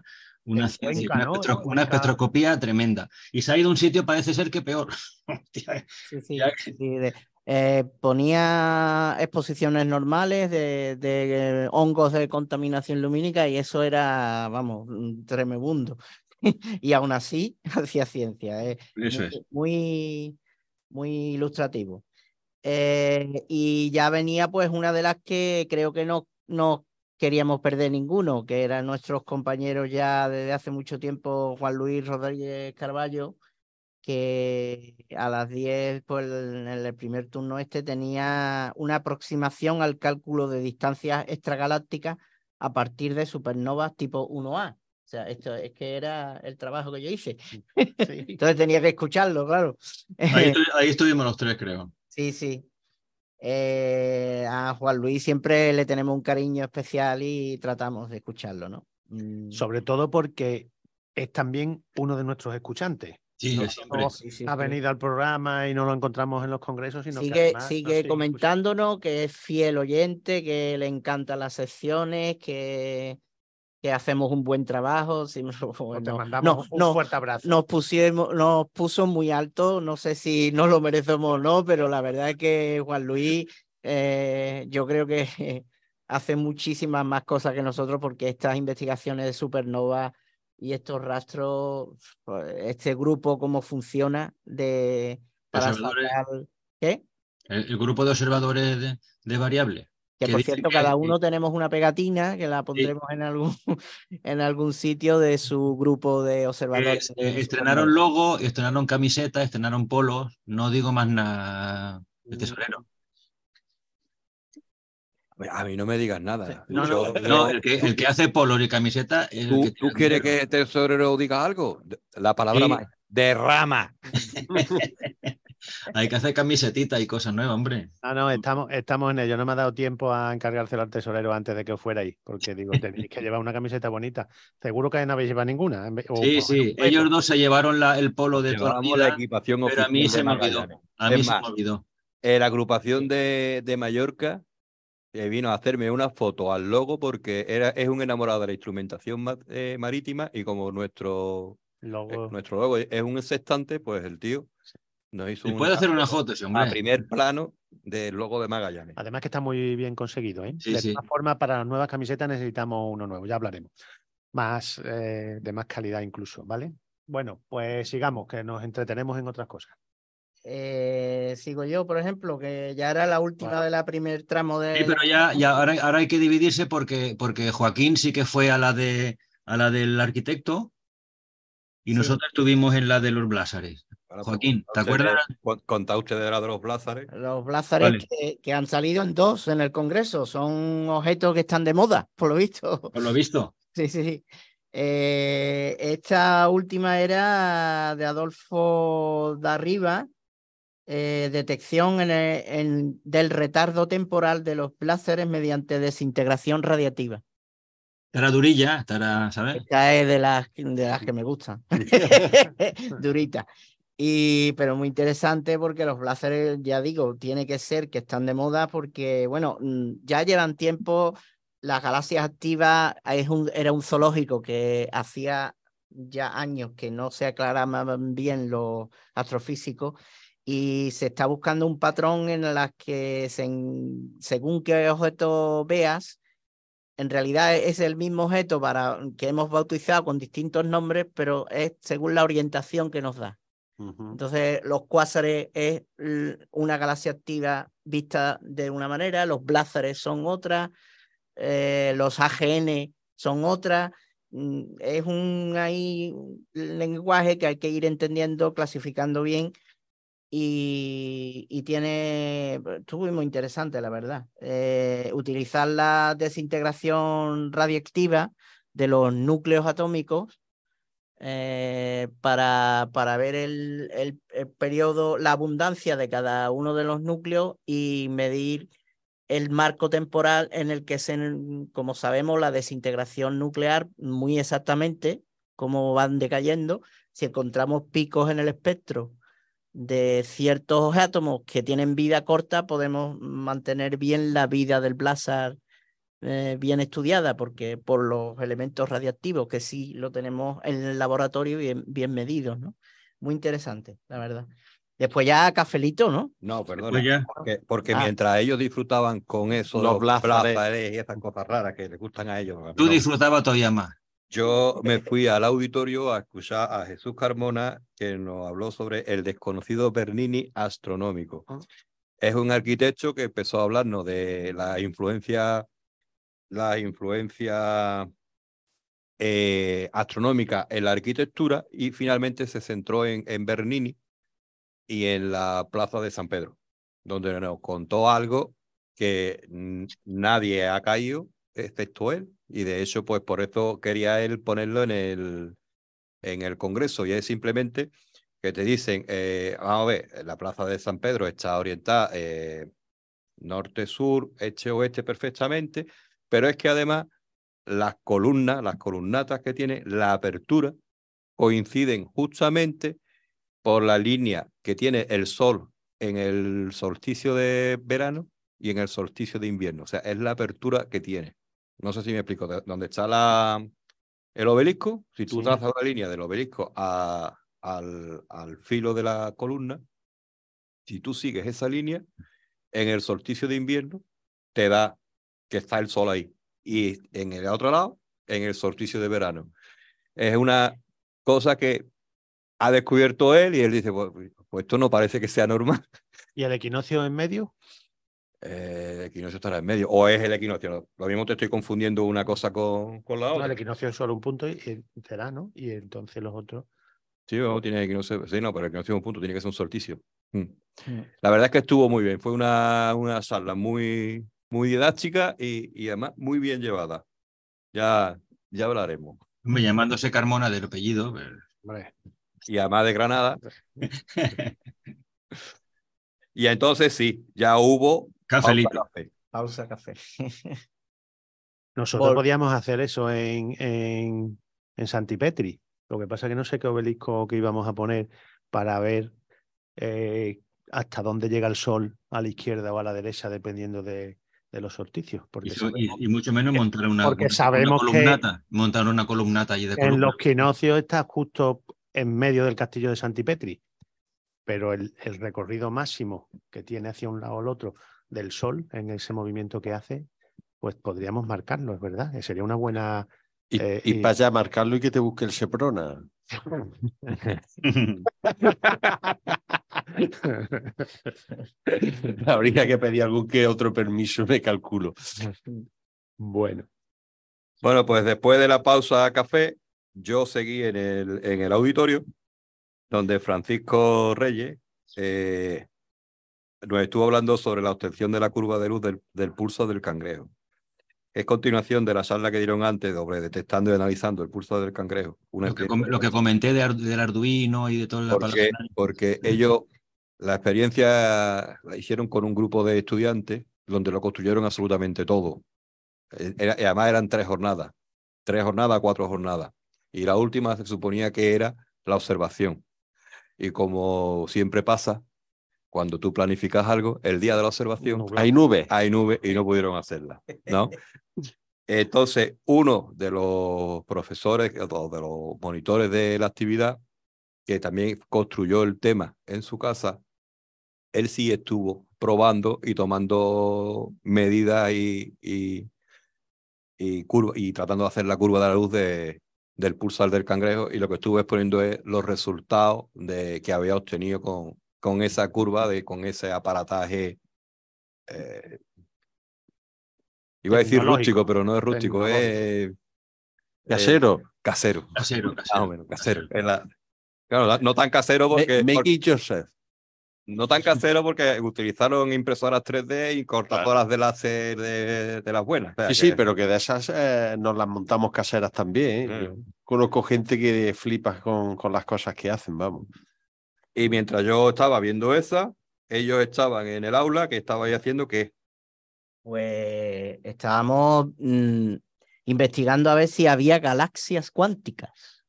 Una, en ciencia, Cuenca, una, ¿no? espectro- En una Cuenca. espectroscopía tremenda. Y se ha ido a un sitio, parece ser que peor. Hostia, Sí, sí, ya- sí, de- eh, ponía exposiciones normales de, de eh, hongos de contaminación lumínica y eso era, vamos, un tremebundo. Y aún así hacía ciencia, eh, Eso muy, es. muy, muy ilustrativo. Eh, y ya venía pues una de las que creo que no, no queríamos perder ninguno, que eran nuestros compañeros ya desde hace mucho tiempo, Juan Luis Rodríguez Carballo, que a las diez, pues en el primer turno este tenía una aproximación al cálculo de distancias extragalácticas a partir de supernovas tipo uno A. O sea, esto es que era el trabajo que yo hice. Sí. Entonces tenía que escucharlo, claro. Ahí, estu- ahí estuvimos los tres, creo. Sí, sí. Eh, a Juan Luis siempre le tenemos un cariño especial y tratamos de escucharlo, ¿no? Mm. Sobre todo porque es también uno de nuestros escuchantes. Sí, No que siempre. Oh, sí, sí, ha sí. venido al programa y no lo encontramos en los congresos, sino que Sigue, además nos sigue sigue escuchando. comentándonos que es fiel oyente, que le encantan las secciones, que, que hacemos un buen trabajo. Sí, Pues te bueno, mandamos no, un no, fuerte abrazo. nos pusimos, nos puso muy alto, no sé si nos lo merecemos o no, pero la verdad es que Juan Luis, eh, yo creo que hace muchísimas más cosas que nosotros porque estas investigaciones de supernova y estos rastros, pues, este grupo, cómo funciona de para Observadores, sacar, ¿qué? el, el grupo de observadores de, de variables. Que Que por dicen cierto, que, cada que- uno tenemos una pegatina que la sí, pondremos en algún, en algún sitio de su grupo de que, observadores. eh, de estrenaron supernova. logo, estrenaron camisetas, estrenaron polos. No digo más nada de Mm. tesorero. A mí no me digas nada. No, no, Yo- No, yo- el que, ¿tú, el que hace polos y camisetas es el que tú, tú tiene quieres dinero. que el tesorero diga algo? La palabra Sí. más. Derrama. Hay que hacer camisetitas y cosas nuevas, hombre. No, no, estamos, estamos en ello. No me ha dado tiempo a encargárselo al tesorero antes de que os fuerais, porque digo, tenéis que llevar una camiseta bonita. Seguro que no habéis llevado ninguna, en vez- o Sí, por lo menos sí, un hueco. ellos dos se llevaron la- el polo de toda la Llevábamos la vida, equipación pero a mí oficial se de me olvidó. Magallanes. A Es mí se más, me olvidó. eh, la agrupación de, de Mallorca eh, vino a hacerme una foto al logo porque era, es un enamorado de la instrumentación ma- eh, marítima y como nuestro, eh, Luego, nuestro logo es un sextante, pues el tío nos hizo ¿Y una puede hacer una foto foto ese a hombre? primer plano del logo de Magallanes. además que está muy bien conseguido, ¿eh? Sí, De sí. todas formas, para las nuevas camisetas necesitamos uno nuevo, ya hablaremos. Más, eh, de más calidad incluso, ¿vale? Bueno, pues sigamos, que nos entretenemos en otras cosas. Eh, sigo yo, por ejemplo, que ya era la última de la primer tramo de Sí, pero la... ya, ya ahora, ahora hay que dividirse porque, porque Joaquín sí que fue a la de a la del arquitecto y Sí. nosotros estuvimos en la de los blásares. Ahora, pues, Joaquín, ¿te contá usted acuerdas? de- con- contá usted de la de los Blázares. Los blázares Vale. que, que han salido en dos en el Congreso. Son objetos que están de moda, por lo visto. Por lo visto. Sí, sí, sí. Eh, esta última era de Adolfo Darriba, eh, detección en el- en- del retardo temporal de los bláseres mediante desintegración radiativa. Estará durilla, estará, ¿sabes? Esta es de las, de las que me gustan. Durita. Y, pero muy interesante porque los bláseres, ya digo, tiene que ser que están de moda porque, bueno, mm, ya llevan tiempo, las galaxias activas es un, era un zoológico que hacía ya años que no se aclaraban bien los astrofísicos y se está buscando un patrón en las que se, según qué objeto veas, en realidad es el mismo objeto para, que hemos bautizado con distintos nombres, pero es según la orientación que nos da. Ujú. Entonces, los cuásares es l- una galaxia activa vista de una manera, los blázares son otra, eh, los A G N son otra. Mm, Es un ahí un lenguaje que hay que ir entendiendo, clasificando bien y, y tiene, estuvo muy interesante, la verdad. Eh, utilizar la desintegración radiactiva de los núcleos atómicos eh, para, para ver el, el, el periodo, la abundancia de cada uno de los núcleos y medir el marco temporal en el que se, como sabemos, la desintegración nuclear, muy exactamente cómo van decayendo. Si encontramos picos en el espectro de ciertos átomos que tienen vida corta, podemos mantener bien la vida del blázar eh, bien estudiada, porque por los elementos radiactivos que sí lo tenemos en el laboratorio bien, bien medidos, ¿no? Muy interesante, la verdad. Después ya cafelito, ¿no? No, perdona, Pues ya. porque, porque Ah. mientras ellos disfrutaban con eso, Los los blázares. blázares y esas cosas raras que les gustan a ellos. a mí Tú no. disfrutabas todavía más. Yo me fui al auditorio a escuchar a Jesús Carmona, que nos habló sobre el desconocido Bernini astronómico. Es un arquitecto que empezó a hablarnos de la influencia, la influencia eh, astronómica en la arquitectura y finalmente se centró en, en Bernini y en la Plaza de San Pedro, donde nos contó algo que nadie ha caído, excepto él, y de hecho, pues por eso quería él ponerlo en el, en el Congreso, y es simplemente que te dicen, eh, vamos a ver, la Plaza de San Pedro está orientada eh, norte-sur, este-oeste perfectamente, pero es que además las columnas, las columnatas que tiene, la apertura, coinciden justamente por la línea que tiene el sol en el solsticio de verano y en el solsticio de invierno. O sea, es la apertura que tiene. No sé si me explico. Donde está la, el obelisco, si tú Sí. trazas la línea del obelisco a, al, al filo de la columna, si tú sigues esa línea, en el solsticio de invierno te da que está el sol ahí. Y en el otro lado, en el solsticio de verano. Es una cosa que ha descubierto él y él dice, pues, pues esto no parece que sea normal. ¿Y el equinoccio en medio? Eh, el equinoccio estará en medio. O es el equinoccio. Lo mismo te estoy confundiendo una cosa con, con la No, otra. el equinoccio es solo un punto y, y será, ¿no? Y entonces los otros. Sí, no, tiene equinoccio. Sí, no, pero el equinoccio es un punto, tiene que ser un solsticio. Mm. Mm. La verdad es que estuvo muy bien. Fue una, una charla muy, muy didáctica y, y además muy bien llevada. Ya, ya hablaremos. Me llamándose Carmona del apellido. Pero... Hombre, Y además de Granada. Y entonces sí, ya hubo Cafelito. pausa café. Pausa café. nosotros Vol- podíamos hacer eso en, en, en Santipetri. Lo que pasa es que no sé qué obelisco que íbamos a poner para ver eh, hasta dónde llega el sol, a la izquierda o a la derecha, dependiendo de, de los solsticios. Porque Y, so- sabemos, y- y mucho menos montar una, porque una- una sabemos que columnata. Montar una columnata allí de en columna. los equinoccios está justo en medio del castillo de Santipetri. Pero el, el recorrido máximo que tiene hacia un lado o el otro del sol, en ese movimiento que hace, pues podríamos marcarlo, es verdad. Que sería una buena... Y, eh, y y- para allá marcarlo y que te busque el Seprona. Habría que pedir algún que otro permiso, me calculo. Bueno, Bueno, pues después de la pausa café, yo seguí en el, en el auditorio, donde Francisco Reyes eh, nos estuvo hablando sobre la obtención de la curva de luz del, del pulso del cangrejo. Es continuación de la charla que dieron antes sobre detectando y analizando el pulso del cangrejo. Una Lo que, com- lo que comenté de Ar- del Arduino y de toda la porque, palabra. porque ellos la experiencia la hicieron con un grupo de estudiantes donde lo construyeron absolutamente todo. Era, y además eran tres jornadas, tres jornadas, cuatro jornadas. Y la última se suponía que era la observación. Y como siempre pasa, cuando tú planificas algo, el día de la observación nublado. Hay nubes. hay nubes y no pudieron hacerla, ¿no? Entonces, uno de los profesores o de los monitores de la actividad, que también construyó el tema en su casa, él sí estuvo probando y tomando medidas y, y, y, curva, y tratando de hacer la curva de la luz de, del pulsar del cangrejo, y lo que estuve exponiendo es los resultados de, que había obtenido con, con esa curva, de, con ese aparataje. Eh, iba a decir rústico, pero no es rústico, es Casero. eh, casero. Casero, Más casero. o menos, casero. Es la, claro, no tan casero porque, Make porque it yourself. no tan casero porque utilizaron impresoras tres D y cortadoras de láser de, de las buenas. O sea, Sí, que- sí, pero que de esas eh, nos las montamos caseras también. ¿eh? Yo Mm. conozco gente que flipa con, con las cosas que hacen, vamos. Y mientras yo estaba viendo esa, ellos estaban en el aula, que estaba ahí haciendo qué. Pues estábamos mm, investigando a ver si había galaxias cuánticas.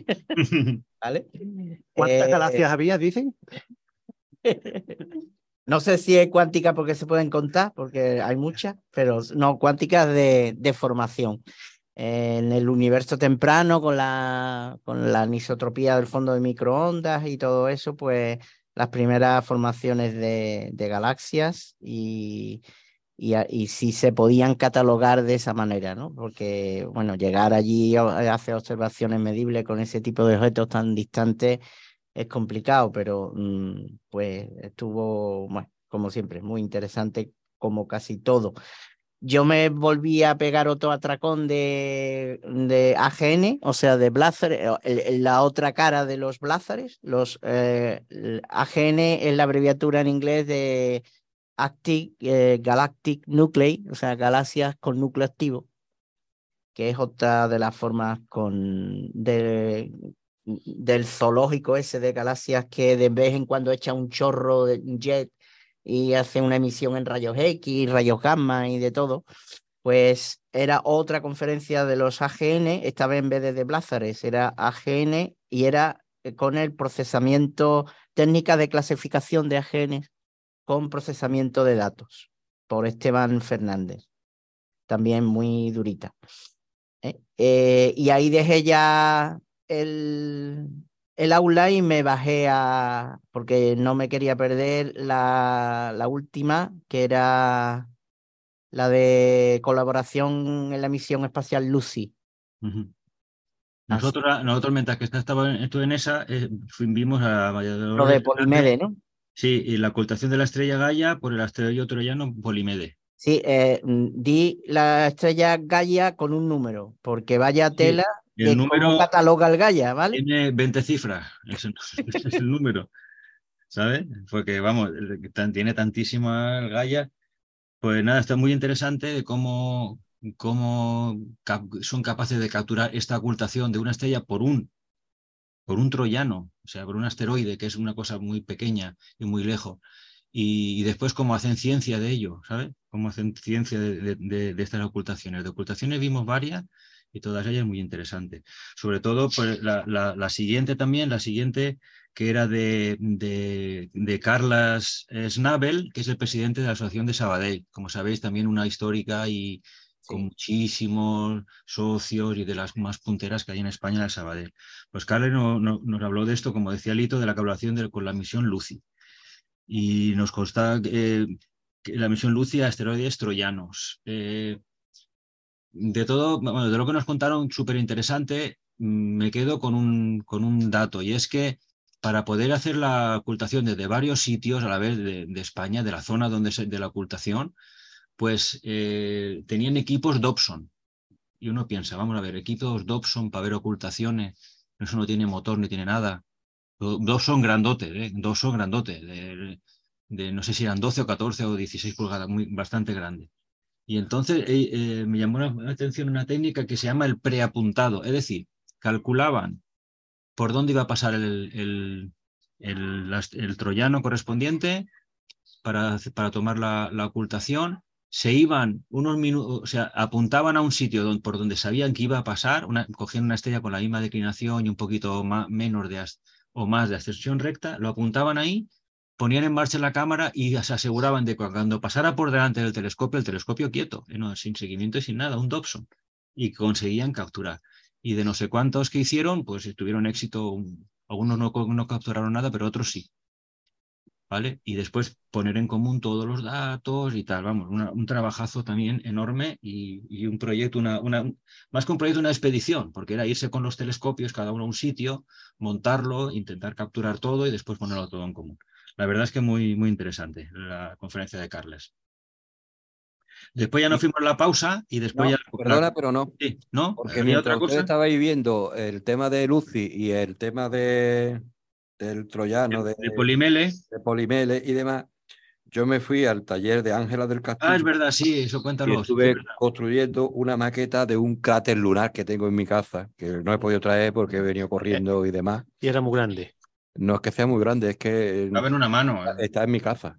¿Vale? ¿cuántas Eh, galaxias había, dicen? no sé si es cuántica porque se pueden contar, porque hay muchas, pero no, cuánticas de, de formación. En el universo temprano, con la, con la anisotropía del fondo de microondas y todo eso, pues las primeras formaciones de, de galaxias y, y, y si se podían catalogar de esa manera, ¿no? Porque, bueno, llegar allí a hacer observaciones medibles con ese tipo de objetos tan distantes es complicado, pero mm, pues estuvo, bueno, como siempre, muy interesante, como casi todo. Yo me volví a pegar otro atracón de, de A G N, o sea, de Blazar, la otra cara de los Blázares. Los, eh, A G N es la abreviatura en inglés de Active, eh, Galactic Nuclei, o sea, galaxias con núcleo activo, que es otra de las formas con, de, del zoológico ese de galaxias que de vez en cuando echa un chorro de jet y hace una emisión en rayos X, rayos gamma y de todo. Pues era otra conferencia de los A G N, esta vez en vez de de Blázares, era A G N y era con el procesamiento, técnica de clasificación de A G N con procesamiento de datos, por Esteban Fernández, también muy durita. ¿eh? Eh, y ahí dejé ya el, el aula y me bajé a, porque no me quería perder la, la última, que era la de colaboración en la misión espacial Lucy. Uh-huh. Así. Nosotros, nosotros, mientras que estaba, estuve en esa, eh, vimos a Lo de Polimede, ¿no? Sí, y la ocultación de la estrella Gaia por el asteroide troyano Polimede. Sí, eh, di la estrella Gaia con un número, porque vaya tela sí, de número cómo cataloga el Gaia, ¿vale? Tiene veinte cifras, ese es el número, ¿sabes? Porque, vamos, tiene tantísima el Gaia. Pues nada, está muy interesante de cómo, cómo son capaces de capturar esta ocultación de una estrella por un, por un troyano, o sea, por un asteroide, que es una cosa muy pequeña y muy lejos. Y, y después cómo hacen ciencia de ello, ¿sabes? Cómo hacen ciencia de, de, de, de estas ocultaciones. De ocultaciones vimos varias y todas ellas muy interesantes. Sobre todo pues, la, la, la siguiente también, la siguiente que era de, de, de Carles Schnabel, que es el presidente de la Asociación de Sabadell. Como sabéis, también una histórica y con sí. muchísimos socios y de las más punteras que hay en España, la Sabadell. Pues Carles no, no, nos habló de esto, como decía Lito, de la colaboración de, con la misión Lucy. Y nos consta eh, que la misión Lucy a asteroides troyanos. Eh, de todo, bueno, de lo que nos contaron, súper interesante, me quedo con un, con un dato, y es que para poder hacer la ocultación desde varios sitios a la vez de, de España, de la zona donde se, de la ocultación, pues eh, tenían equipos Dobson. Y uno piensa, vamos a ver, equipos Dobson para ver ocultaciones, eso no tiene motor ni tiene nada. Dos son grandotes, ¿eh? Dos son grandotes, de, de no sé si eran doce o catorce o dieciséis pulgadas, muy, bastante grande. Y entonces eh, eh, me llamó la atención una técnica que se llama el preapuntado, es decir, calculaban por dónde iba a pasar el, el, el, el, el troyano correspondiente para, para tomar la, la ocultación. Se iban unos minutos, o sea, apuntaban a un sitio donde, por donde sabían que iba a pasar, una, cogían una estrella con la misma declinación y un poquito más, menos de o más de ascensión recta, lo apuntaban ahí, ponían en marcha la cámara y se aseguraban de que cuando pasara por delante del telescopio, el telescopio quieto, no, sin seguimiento y sin nada, un Dobson, y conseguían capturar. Y de no sé cuántos que hicieron, pues tuvieron éxito, algunos no, no capturaron nada, pero otros sí. ¿Vale? Y después poner en común todos los datos y tal, vamos, una, un trabajazo también enorme y, y un proyecto, una, una, más que un proyecto, una expedición, porque era irse con los telescopios, cada uno a un sitio, montarlo, intentar capturar todo y después ponerlo todo en común. La verdad es que muy, muy interesante la conferencia de Carles. Después ya nos fuimos a la pausa y después no, ya... Perdona, la... pero no. Sí, ¿no? Porque mientras usted estabais viendo el tema de Lucy y el tema de... del troyano, de, de Polimele. de Polimele y demás, yo me fui al taller de Ángela del Castillo. Ah, es verdad, sí, eso cuéntalo. Y estuve sí, construyendo una maqueta de un cráter lunar que tengo en mi casa, que no he podido traer porque he venido corriendo y demás. Y era muy grande. No es que sea muy grande, es que cabe en una mano. Está en mi casa.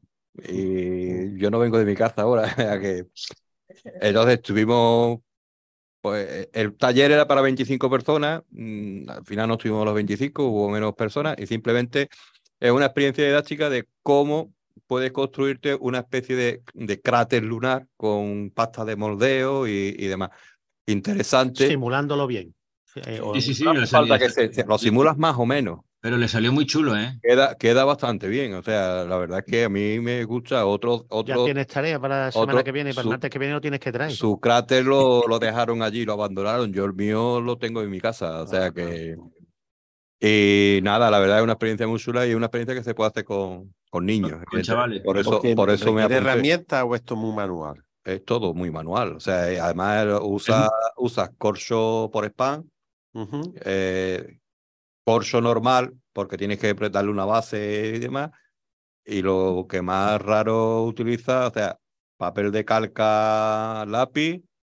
Y yo no vengo de mi casa ahora. que... Entonces estuvimos... Pues el taller era para veinticinco personas, al final no estuvimos los veinticinco, hubo menos personas y simplemente es una experiencia didáctica de cómo puedes construirte una especie de, de cráter lunar con pasta de moldeo y, y demás. Interesante. Simulándolo bien. Eh, o- Sí, sí, sí, No le hace falta salió- que se, se- lo simulas más o menos. pero le salió muy chulo, ¿eh? Queda, queda bastante bien. O sea, la verdad es que a mí me gusta otro, ya otro, tienes tarea para la semana otro que viene, para el su- martes que viene lo tienes que traer. su cráter lo, lo dejaron allí, lo abandonaron. Yo el mío lo tengo en mi casa. O sea Ah, que. Y nada, la verdad es una experiencia muy chula y es una experiencia que se puede hacer con, con niños. Con chavales. Por eso, ¿Requiere, por eso me requiere apunté. herramientas o esto es muy manual? Es todo muy manual. O sea, eh, además usa, usas corcho por spam, Ujú. eh, corcho normal, porque tienes que darle una base y demás. Y lo que más raro utiliza, o sea, papel de calca, lápiz,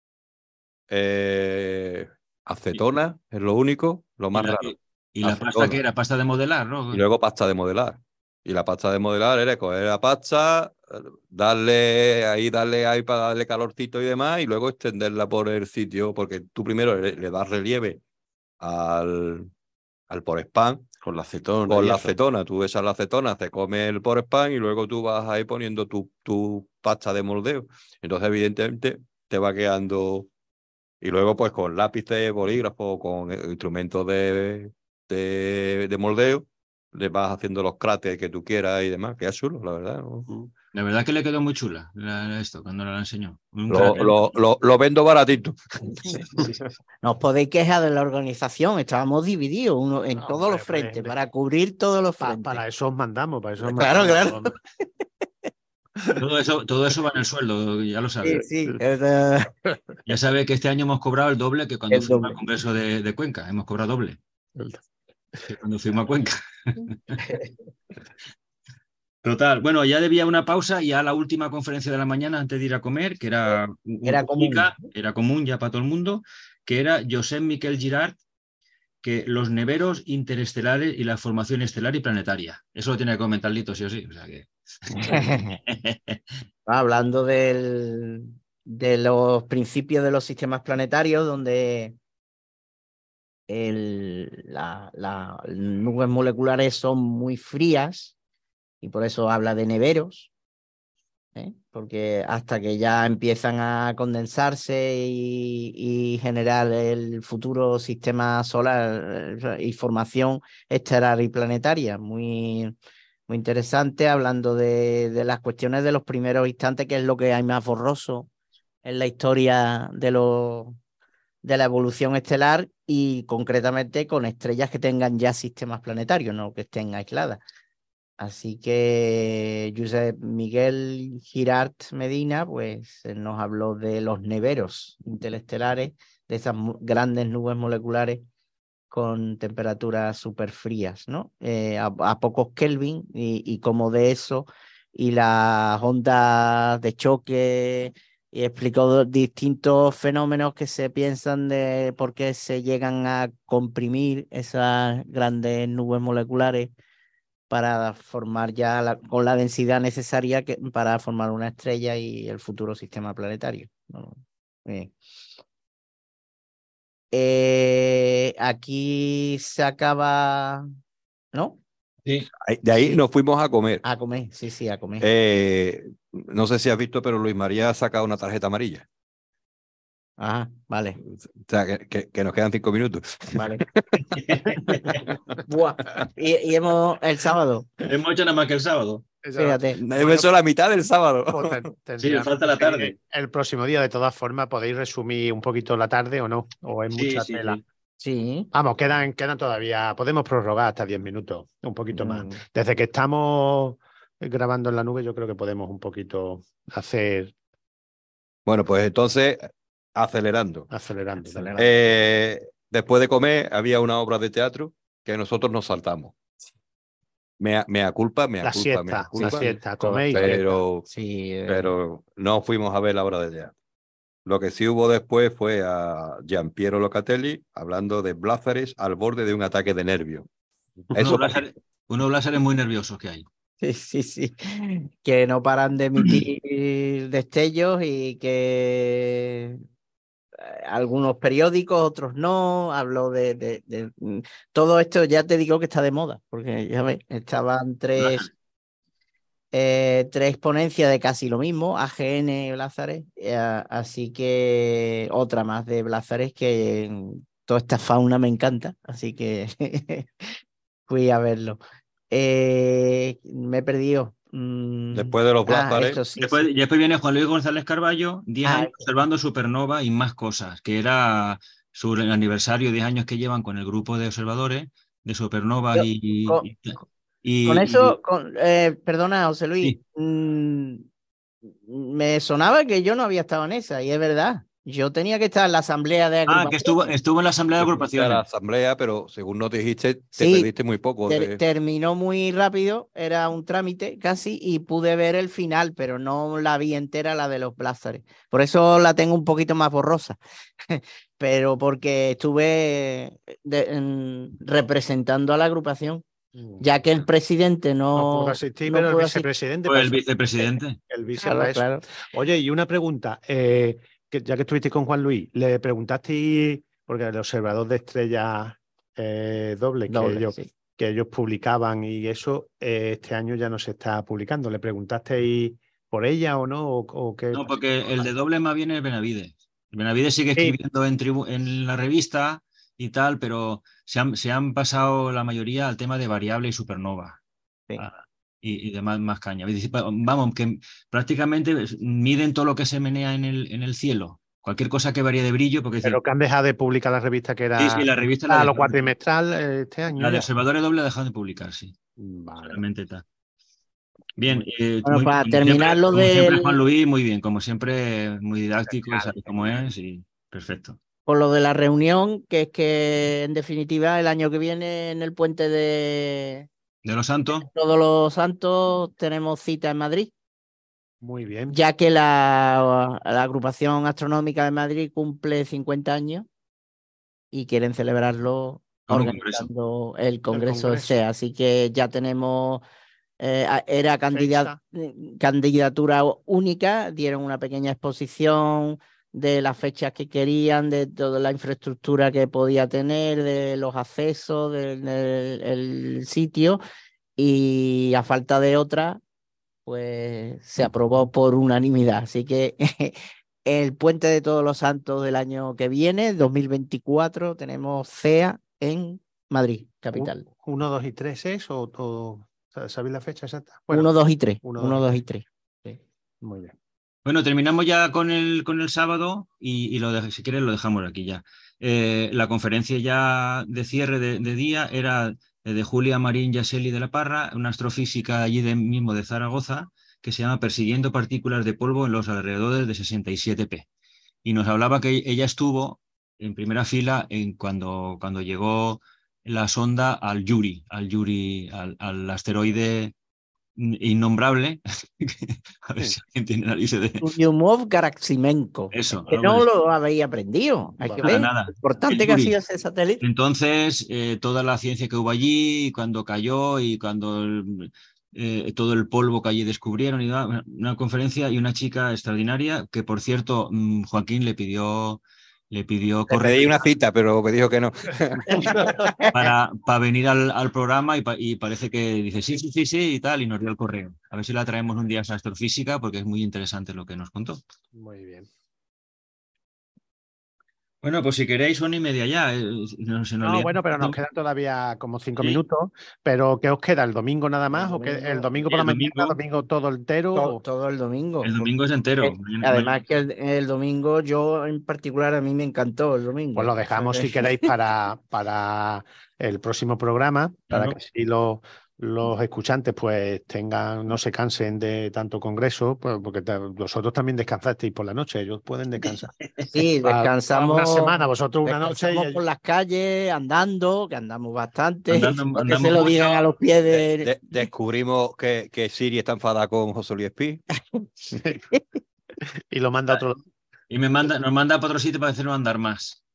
eh, acetona, es lo único, lo Y más la, raro. y- y la pasta Acetona. que era, pasta de modelar, ¿no? Y luego pasta de modelar. Y la pasta de modelar era coger la pasta, darle ahí, darle ahí para darle calorcito y demás, y luego extenderla por el sitio, porque tú primero le, le das relieve al, al por spam Con la acetona. con y la eso. acetona. Tú echas la acetona, te comes el por spam y luego tú vas ahí poniendo tu, tu pasta de moldeo. Entonces, evidentemente, te va quedando. Y luego, pues con lápices, bolígrafo, con eh, instrumentos de, de, de moldeo, le vas haciendo los cráteres que tú quieras y demás. Queda chulo, la verdad, ¿no? Mm. La verdad que le quedó muy chula la- esto cuando la enseñó. Un Lo, cráter. lo, lo, lo vendo baratito. No os podéis quejar de la organización, estábamos divididos uno, en No, todos hombre, los frentes, hombre. para cubrir todos los Pa- frentes. para eso os mandamos, para eso os Claro, mandamos. claro. Todo eso, todo eso va en el sueldo, ya lo Sí, sabes. sí. es, eh, Ya sabes que este año hemos cobrado el doble que cuando El fuimos doble. al Congreso de, de Cuenca. Hemos cobrado doble que cuando fuimos a Cuenca. Total. Bueno, ya debía una pausa y a la última conferencia de la mañana antes de ir a comer, que era, Era única, común. era común ya para todo el mundo, que era Josep Miquel Girard, que los neveros interestelares y la formación estelar y planetaria. Eso lo tiene que comentar Lito, sí o sí. O sea que... Hablando del, de los principios de los sistemas planetarios, donde el, la- la- las nubes moleculares son muy frías y por eso habla de neveros, ¿eh? Porque hasta que ya empiezan a condensarse y, y generar el futuro sistema solar eh, y formación estelar y planetaria, muy, muy interesante, hablando de, de las cuestiones de los primeros instantes, que es lo que hay más borroso en la historia de los de la evolución estelar y concretamente con estrellas que tengan ya sistemas planetarios, no que estén aisladas. Así que Josep Miguel Girard Medina, pues nos habló de los neveros interestelares, de esas grandes nubes moleculares con temperaturas súper frías, ¿no? Eh, a, a pocos Kelvin y, y como de eso y las ondas de choque y explicó distintos fenómenos que se piensan de por qué se llegan a comprimir esas grandes nubes moleculares para formar ya la, con la densidad necesaria que, para formar una estrella y el futuro sistema planetario, ¿no? Bien. Eh, aquí se acaba, ¿no? Sí. De ahí nos fuimos a comer. A comer, sí, sí, a comer. Eh, no sé si has visto, pero Luis María ha sacado una tarjeta amarilla. Ajá, vale, O sea, que, que- que nos quedan cinco minutos. vale. Buah. Y, y hemos el sábado, Hemos hecho nada más que el sábado. fíjate. Hemos hecho la mitad del sábado. Pues ten- Sí, tendríamos falta la que ir tarde. El próximo día, de todas formas, podéis resumir un poquito la tarde o no, o es Sí, mucha sí, tela. sí. Sí. Vamos, quedan, quedan todavía, podemos prorrogar hasta diez minutos, un poquito más. Mm. Desde que estamos grabando en la nube, yo creo que podemos un poquito hacer Bueno, pues entonces, acelerando. acelerando. Acelerando. Eh, después de comer, había una obra de teatro que nosotros nos saltamos. Mea, mea culpa, mea La culpa, siesta, mea la culpa. siesta, coméis y pero, Sí, eh, pero no fuimos a ver la obra de teatro. Lo que sí hubo después fue a Giampiero Locatelli hablando de Blázares al borde de un ataque de nervio. Unos Eso, blázares, unos blázares muy nerviosos que hay. sí, sí, sí, que no paran de emitir destellos y que eh, algunos periódicos, otros no, hablo de, de, de- mm, todo esto ya te digo que está de moda, porque ya ves, estaban tres, eh, tres ponencias de casi lo mismo, A G N Blázares, eh, así que otra más de Blázares, que mm, toda esta fauna me encanta, así que fui a verlo. Eh, me he perdido. Mm, Después de los ah, Blázares, esto sí, Después, sí. después viene Juan Luis González Carballo, diez Ah, años esto. observando supernova y más cosas, que era su aniversario, diez años que llevan con el grupo de observadores de supernovas Yo, y, con, y, con y- y- eso, con, eh, perdona, José Luis, sí. mm, me sonaba que yo no había estado en esa, y es verdad. Yo tenía que estar en la asamblea de Ah, que estuvo, agrupaciones. estuvo en la asamblea de yo fuiste a la agrupaciones. asamblea, pero según nos dijiste, te Sí, perdiste muy poco. ter- de- terminó muy rápido, era un trámite casi, y pude ver el final, pero no la vi entera, la de los Blázares. Por eso la tengo un poquito más borrosa, pero porque estuve de- en- representando a la agrupación, ya que el presidente No pudo no, asistir, no pero el pudo asistir. vicepresidente Fue para el eso. vicepresidente. El vice Claro, para eso. claro. Oye, y una pregunta, eh, que ya que estuviste con Juan Luis, le preguntaste, porque el observador de estrellas eh, dobles que Doble, ellos, sí. que ellos publicaban y eso, eh, este año ya no se está publicando. ¿Le preguntasteis por ella o no? ¿O, o qué No, pasa? porque el de doble más bien es Benavides. Benavides sigue Sí, escribiendo en, tribu- en la revista y tal, pero se han, se han pasado la mayoría al tema de variable y supernova. Sí. Ah, y, y de más, más caña. Vamos, que prácticamente miden todo lo que se menea en el, en el cielo. Cualquier cosa que varíe de brillo, porque pero decir, que han dejado de publicar la revista que sí, sí, era la revista la a lo dejaron de, cuatrimestral eh, este año la de ya. Observadores Doble la dejaron de publicar, sí. Vale, Solamente tal. Bien, muy eh, Bueno, muy bien, para como siempre, terminar lo como siempre, del, Juan Luis, muy bien, como siempre, muy didáctico, genial, sabe cómo genial. es y perfecto. por lo de la reunión, que es que en definitiva el año que viene en el puente de De los Santos, Todos los Santos tenemos cita en Madrid, Muy bien. ya que la, la agrupación astronómica de Madrid cumple cincuenta años y quieren celebrarlo con un congreso. organizando el Congreso de Congreso. C E A. Así que ya tenemos, eh, a- era candida- Fecha. candidatura única, dieron una pequeña exposición de las fechas que querían, de toda la infraestructura que podía tener, de los accesos, del del- el sitio, y a falta de otra, pues se aprobó por unanimidad. Así que el puente de Todos los Santos del año que viene, dos mil veinticuatro, tenemos C E A en Madrid, capital. ¿Uno, dos y tres es? ¿O, o sabéis la fecha exacta? Bueno, Uno, dos y tres. uno, Uno, dos y dos y tres. Sí. muy bien. Bueno, terminamos ya con el, con el sábado y, y lo de- si quieres lo dejamos aquí ya. Eh, la conferencia ya de cierre de, de día era eh, de Julia Marín Yaseli de la Parra, una astrofísica allí de, mismo de Zaragoza, que se llama Persiguiendo partículas de polvo en los alrededores de sesenta y siete P. Y nos hablaba que ella estuvo en primera fila en cuando, cuando llegó la sonda al Yuri, al Yuri, al, al asteroide innombrable. A ver Sí. si alguien tiene narices de Yumov Garaximenko. eso. Que algo no de eso. lo habéis aprendido. Hay que Nada, ver nada. lo importante El que ha Yuri. sido ese satélite. Entonces, eh, toda la ciencia que hubo allí, cuando cayó y cuando el- eh, todo el polvo que allí descubrieron, y nada, una conferencia y una chica extraordinaria que, por cierto, mm, Joaquín le pidió, le pidió Le correo pedí una cita, pero me dijo que no. para, para venir al, al programa y, pa- y parece que dice sí, sí, sí, sí y tal, y nos dio el correo. A ver si la traemos un día a esa astrofísica porque es muy interesante lo que nos contó. Muy bien. Bueno, pues si queréis una y media ya. eh, no, se nos No, lía. bueno, pero nos quedan todavía como cinco Sí. minutos. ¿Pero qué os queda? ¿El domingo nada más? ¿O qué? domingo- ¿El domingo por el la mañana, domingo. domingo todo entero? todo, o- todo el domingo. El domingo es entero. Eh, Mañana- Además que el, el domingo, yo en particular, a mí me encantó el domingo. Pues lo O sea dejamos, que- si queréis, para, para el próximo programa, para Claro. que así los, los escuchantes pues tengan, no se cansen de tanto congreso, pues, porque te- vosotros también descansasteis por la noche, ellos pueden descansar. Sí, Para- para descansamos. una semana, vosotros una noche y descansamos ellos- por las calles, andando, que andamos bastante. Andando- que andamos se lo mucho. digan a los pies De- de. de- descubrimos que, que Siri está enfadada con José Luis Pi. y lo manda a otro. Y me manda, nos manda para otro sitio para hacernos andar más.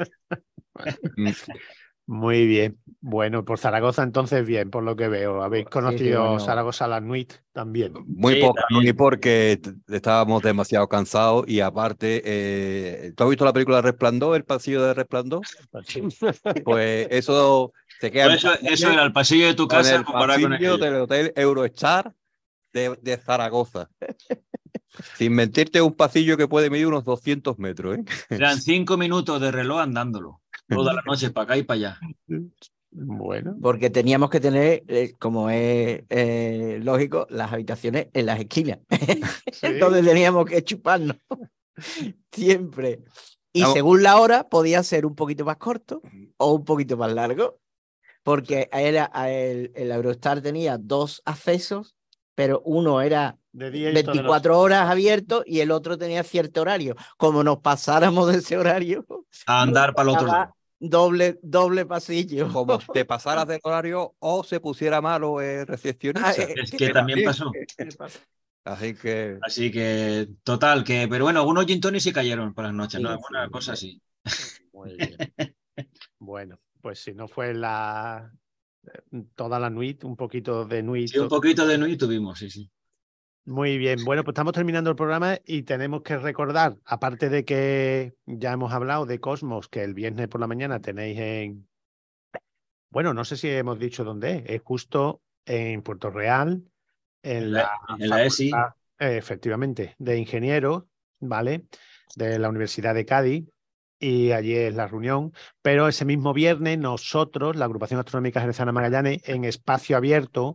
Muy bien. Bueno, por Zaragoza entonces bien, por lo que veo. Habéis Sí, sí, conocido bueno. Zaragoza la Nuit también. Muy Sí, poca, también. y porque t- estábamos demasiado cansados y aparte, eh, ¿tú has visto la película Resplandor, el pasillo de Resplandor? Pues eso se queda Pues eso, eso era el pasillo de tu con casa el comparado con pasillo aquello. del hotel Eurostar de, de Zaragoza. Sin mentirte, un pasillo que puede medir unos doscientos metros. ¿eh? Eran cinco minutos de reloj andándolo. Toda la noche para acá y para allá. Bueno. Porque teníamos que tener, eh, como es eh, lógico, las habitaciones en las esquinas. ¿Sí? Entonces teníamos que chuparnos siempre. Y Vamos. según la hora, podía ser un poquito más corto o un poquito más largo. Porque era, el, el Eurostar tenía dos accesos, pero uno era De día y toda veinticuatro noche. horas abierto y el otro tenía cierto horario. Como nos pasáramos de ese horario, A andar para el otro lado. doble, doble pasillo. Como te pasaras del horario o se pusiera malo el recepcionista. Ah, eh, Es que también pasó. Así que Así que, total, que, pero bueno, algunos gin tonics sí cayeron por las noches, Sí, ¿no? sí, Alguna sí. cosa así. Muy bien. Bueno, pues si no fue la toda la nuit, un poquito de nuit. Sí, un poquito de nuit tuvimos, sí, sí. Muy bien, bueno, pues estamos terminando el programa y tenemos que recordar, aparte de que ya hemos hablado de Cosmos, que el viernes por la mañana tenéis en, bueno, no sé si hemos dicho dónde es, es justo en Puerto Real, en, En la, la, en la E S I. facultad, eh, efectivamente, de ingenieros, ¿vale? De la Universidad de Cádiz, y allí es la reunión, pero ese mismo viernes nosotros, la Agrupación Astronómica Jerezana Magallanes, en espacio abierto,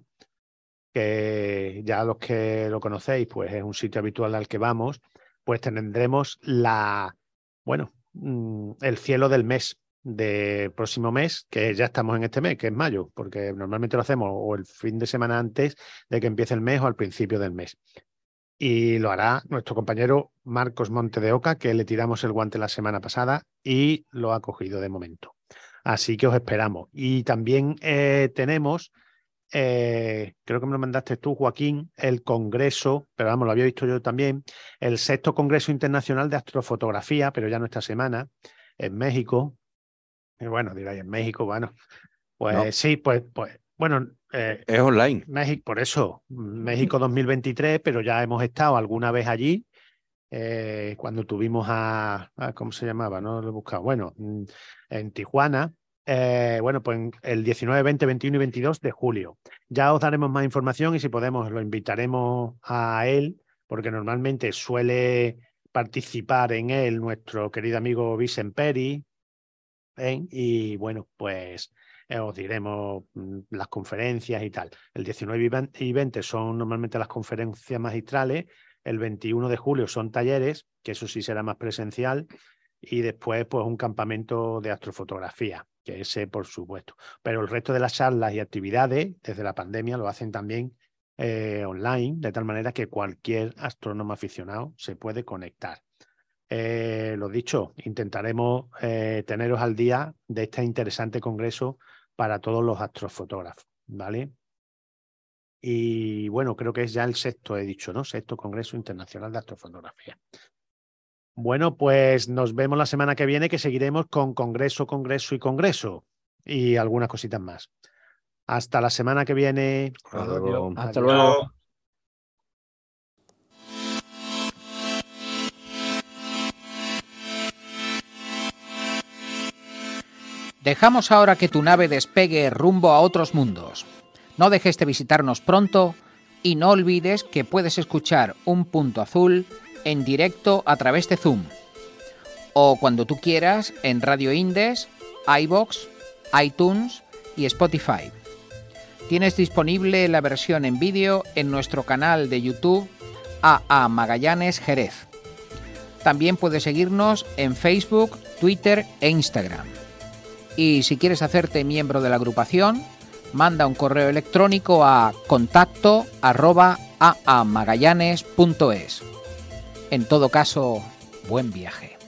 que ya los que lo conocéis, pues es un sitio habitual al que vamos, pues tendremos la, bueno, el cielo del mes, del próximo mes, que ya estamos en este mes, que es mayo, porque normalmente lo hacemos o el fin de semana antes de que empiece el mes o al principio del mes. Y lo hará nuestro compañero Marcos Monte de Oca, que le tiramos el guante la semana pasada y lo ha cogido de momento. Así que os esperamos. Y también eh, tenemos... Eh, creo que me lo mandaste tú, Joaquín, el congreso, pero vamos, lo había visto yo también, el sexto Congreso Internacional de Astrofotografía, pero ya no esta semana, en México. Y bueno, diráis, en México, bueno, pues No. sí, pues, pues bueno, eh, es online. México, por eso, México dos mil veintitrés, pero ya hemos estado alguna vez allí, eh, cuando tuvimos a, a, ¿cómo se llamaba? No lo he buscado, bueno, en Tijuana. Eh, bueno, pues el diecinueve, veinte, veintiuno y veintidós de julio. Ya os daremos más información y si podemos lo invitaremos a él, porque normalmente suele participar en él nuestro querido amigo Vicent Peri. ¿eh? Y bueno, pues eh, os diremos mm, las conferencias y tal. El diecinueve y veinte son normalmente las conferencias magistrales. El veintiuno de julio son talleres, que eso sí será más presencial. Y después, pues, un campamento de astrofotografía, que ese, por supuesto. Pero el resto de las charlas y actividades, desde la pandemia, lo hacen también eh, online, de tal manera que cualquier astrónomo aficionado se puede conectar. Eh, lo dicho, intentaremos eh, teneros al día de este interesante congreso para todos los astrofotógrafos, ¿vale? Y bueno, creo que es ya el sexto, he dicho, ¿no? Sexto Congreso Internacional de Astrofotografía. Bueno, pues nos vemos la semana que viene, que seguiremos con Congreso, Congreso y Congreso y algunas cositas más. Hasta la semana que viene. Hasta luego. Hasta Adiós. luego. Dejamos ahora que tu nave despegue rumbo a otros mundos. No dejes de visitarnos pronto y no olvides que puedes escuchar Un Punto Azul en directo a través de Zoom o cuando tú quieras en Radio Indes, iVoox, iTunes y Spotify. Tienes disponible la versión en vídeo en nuestro canal de YouTube A A Magallanes Jerez. También puedes seguirnos en Facebook, Twitter e Instagram. Y si quieres hacerte miembro de la agrupación, manda un correo electrónico a contacto arroba aamagallanes punto es. En todo caso, buen viaje.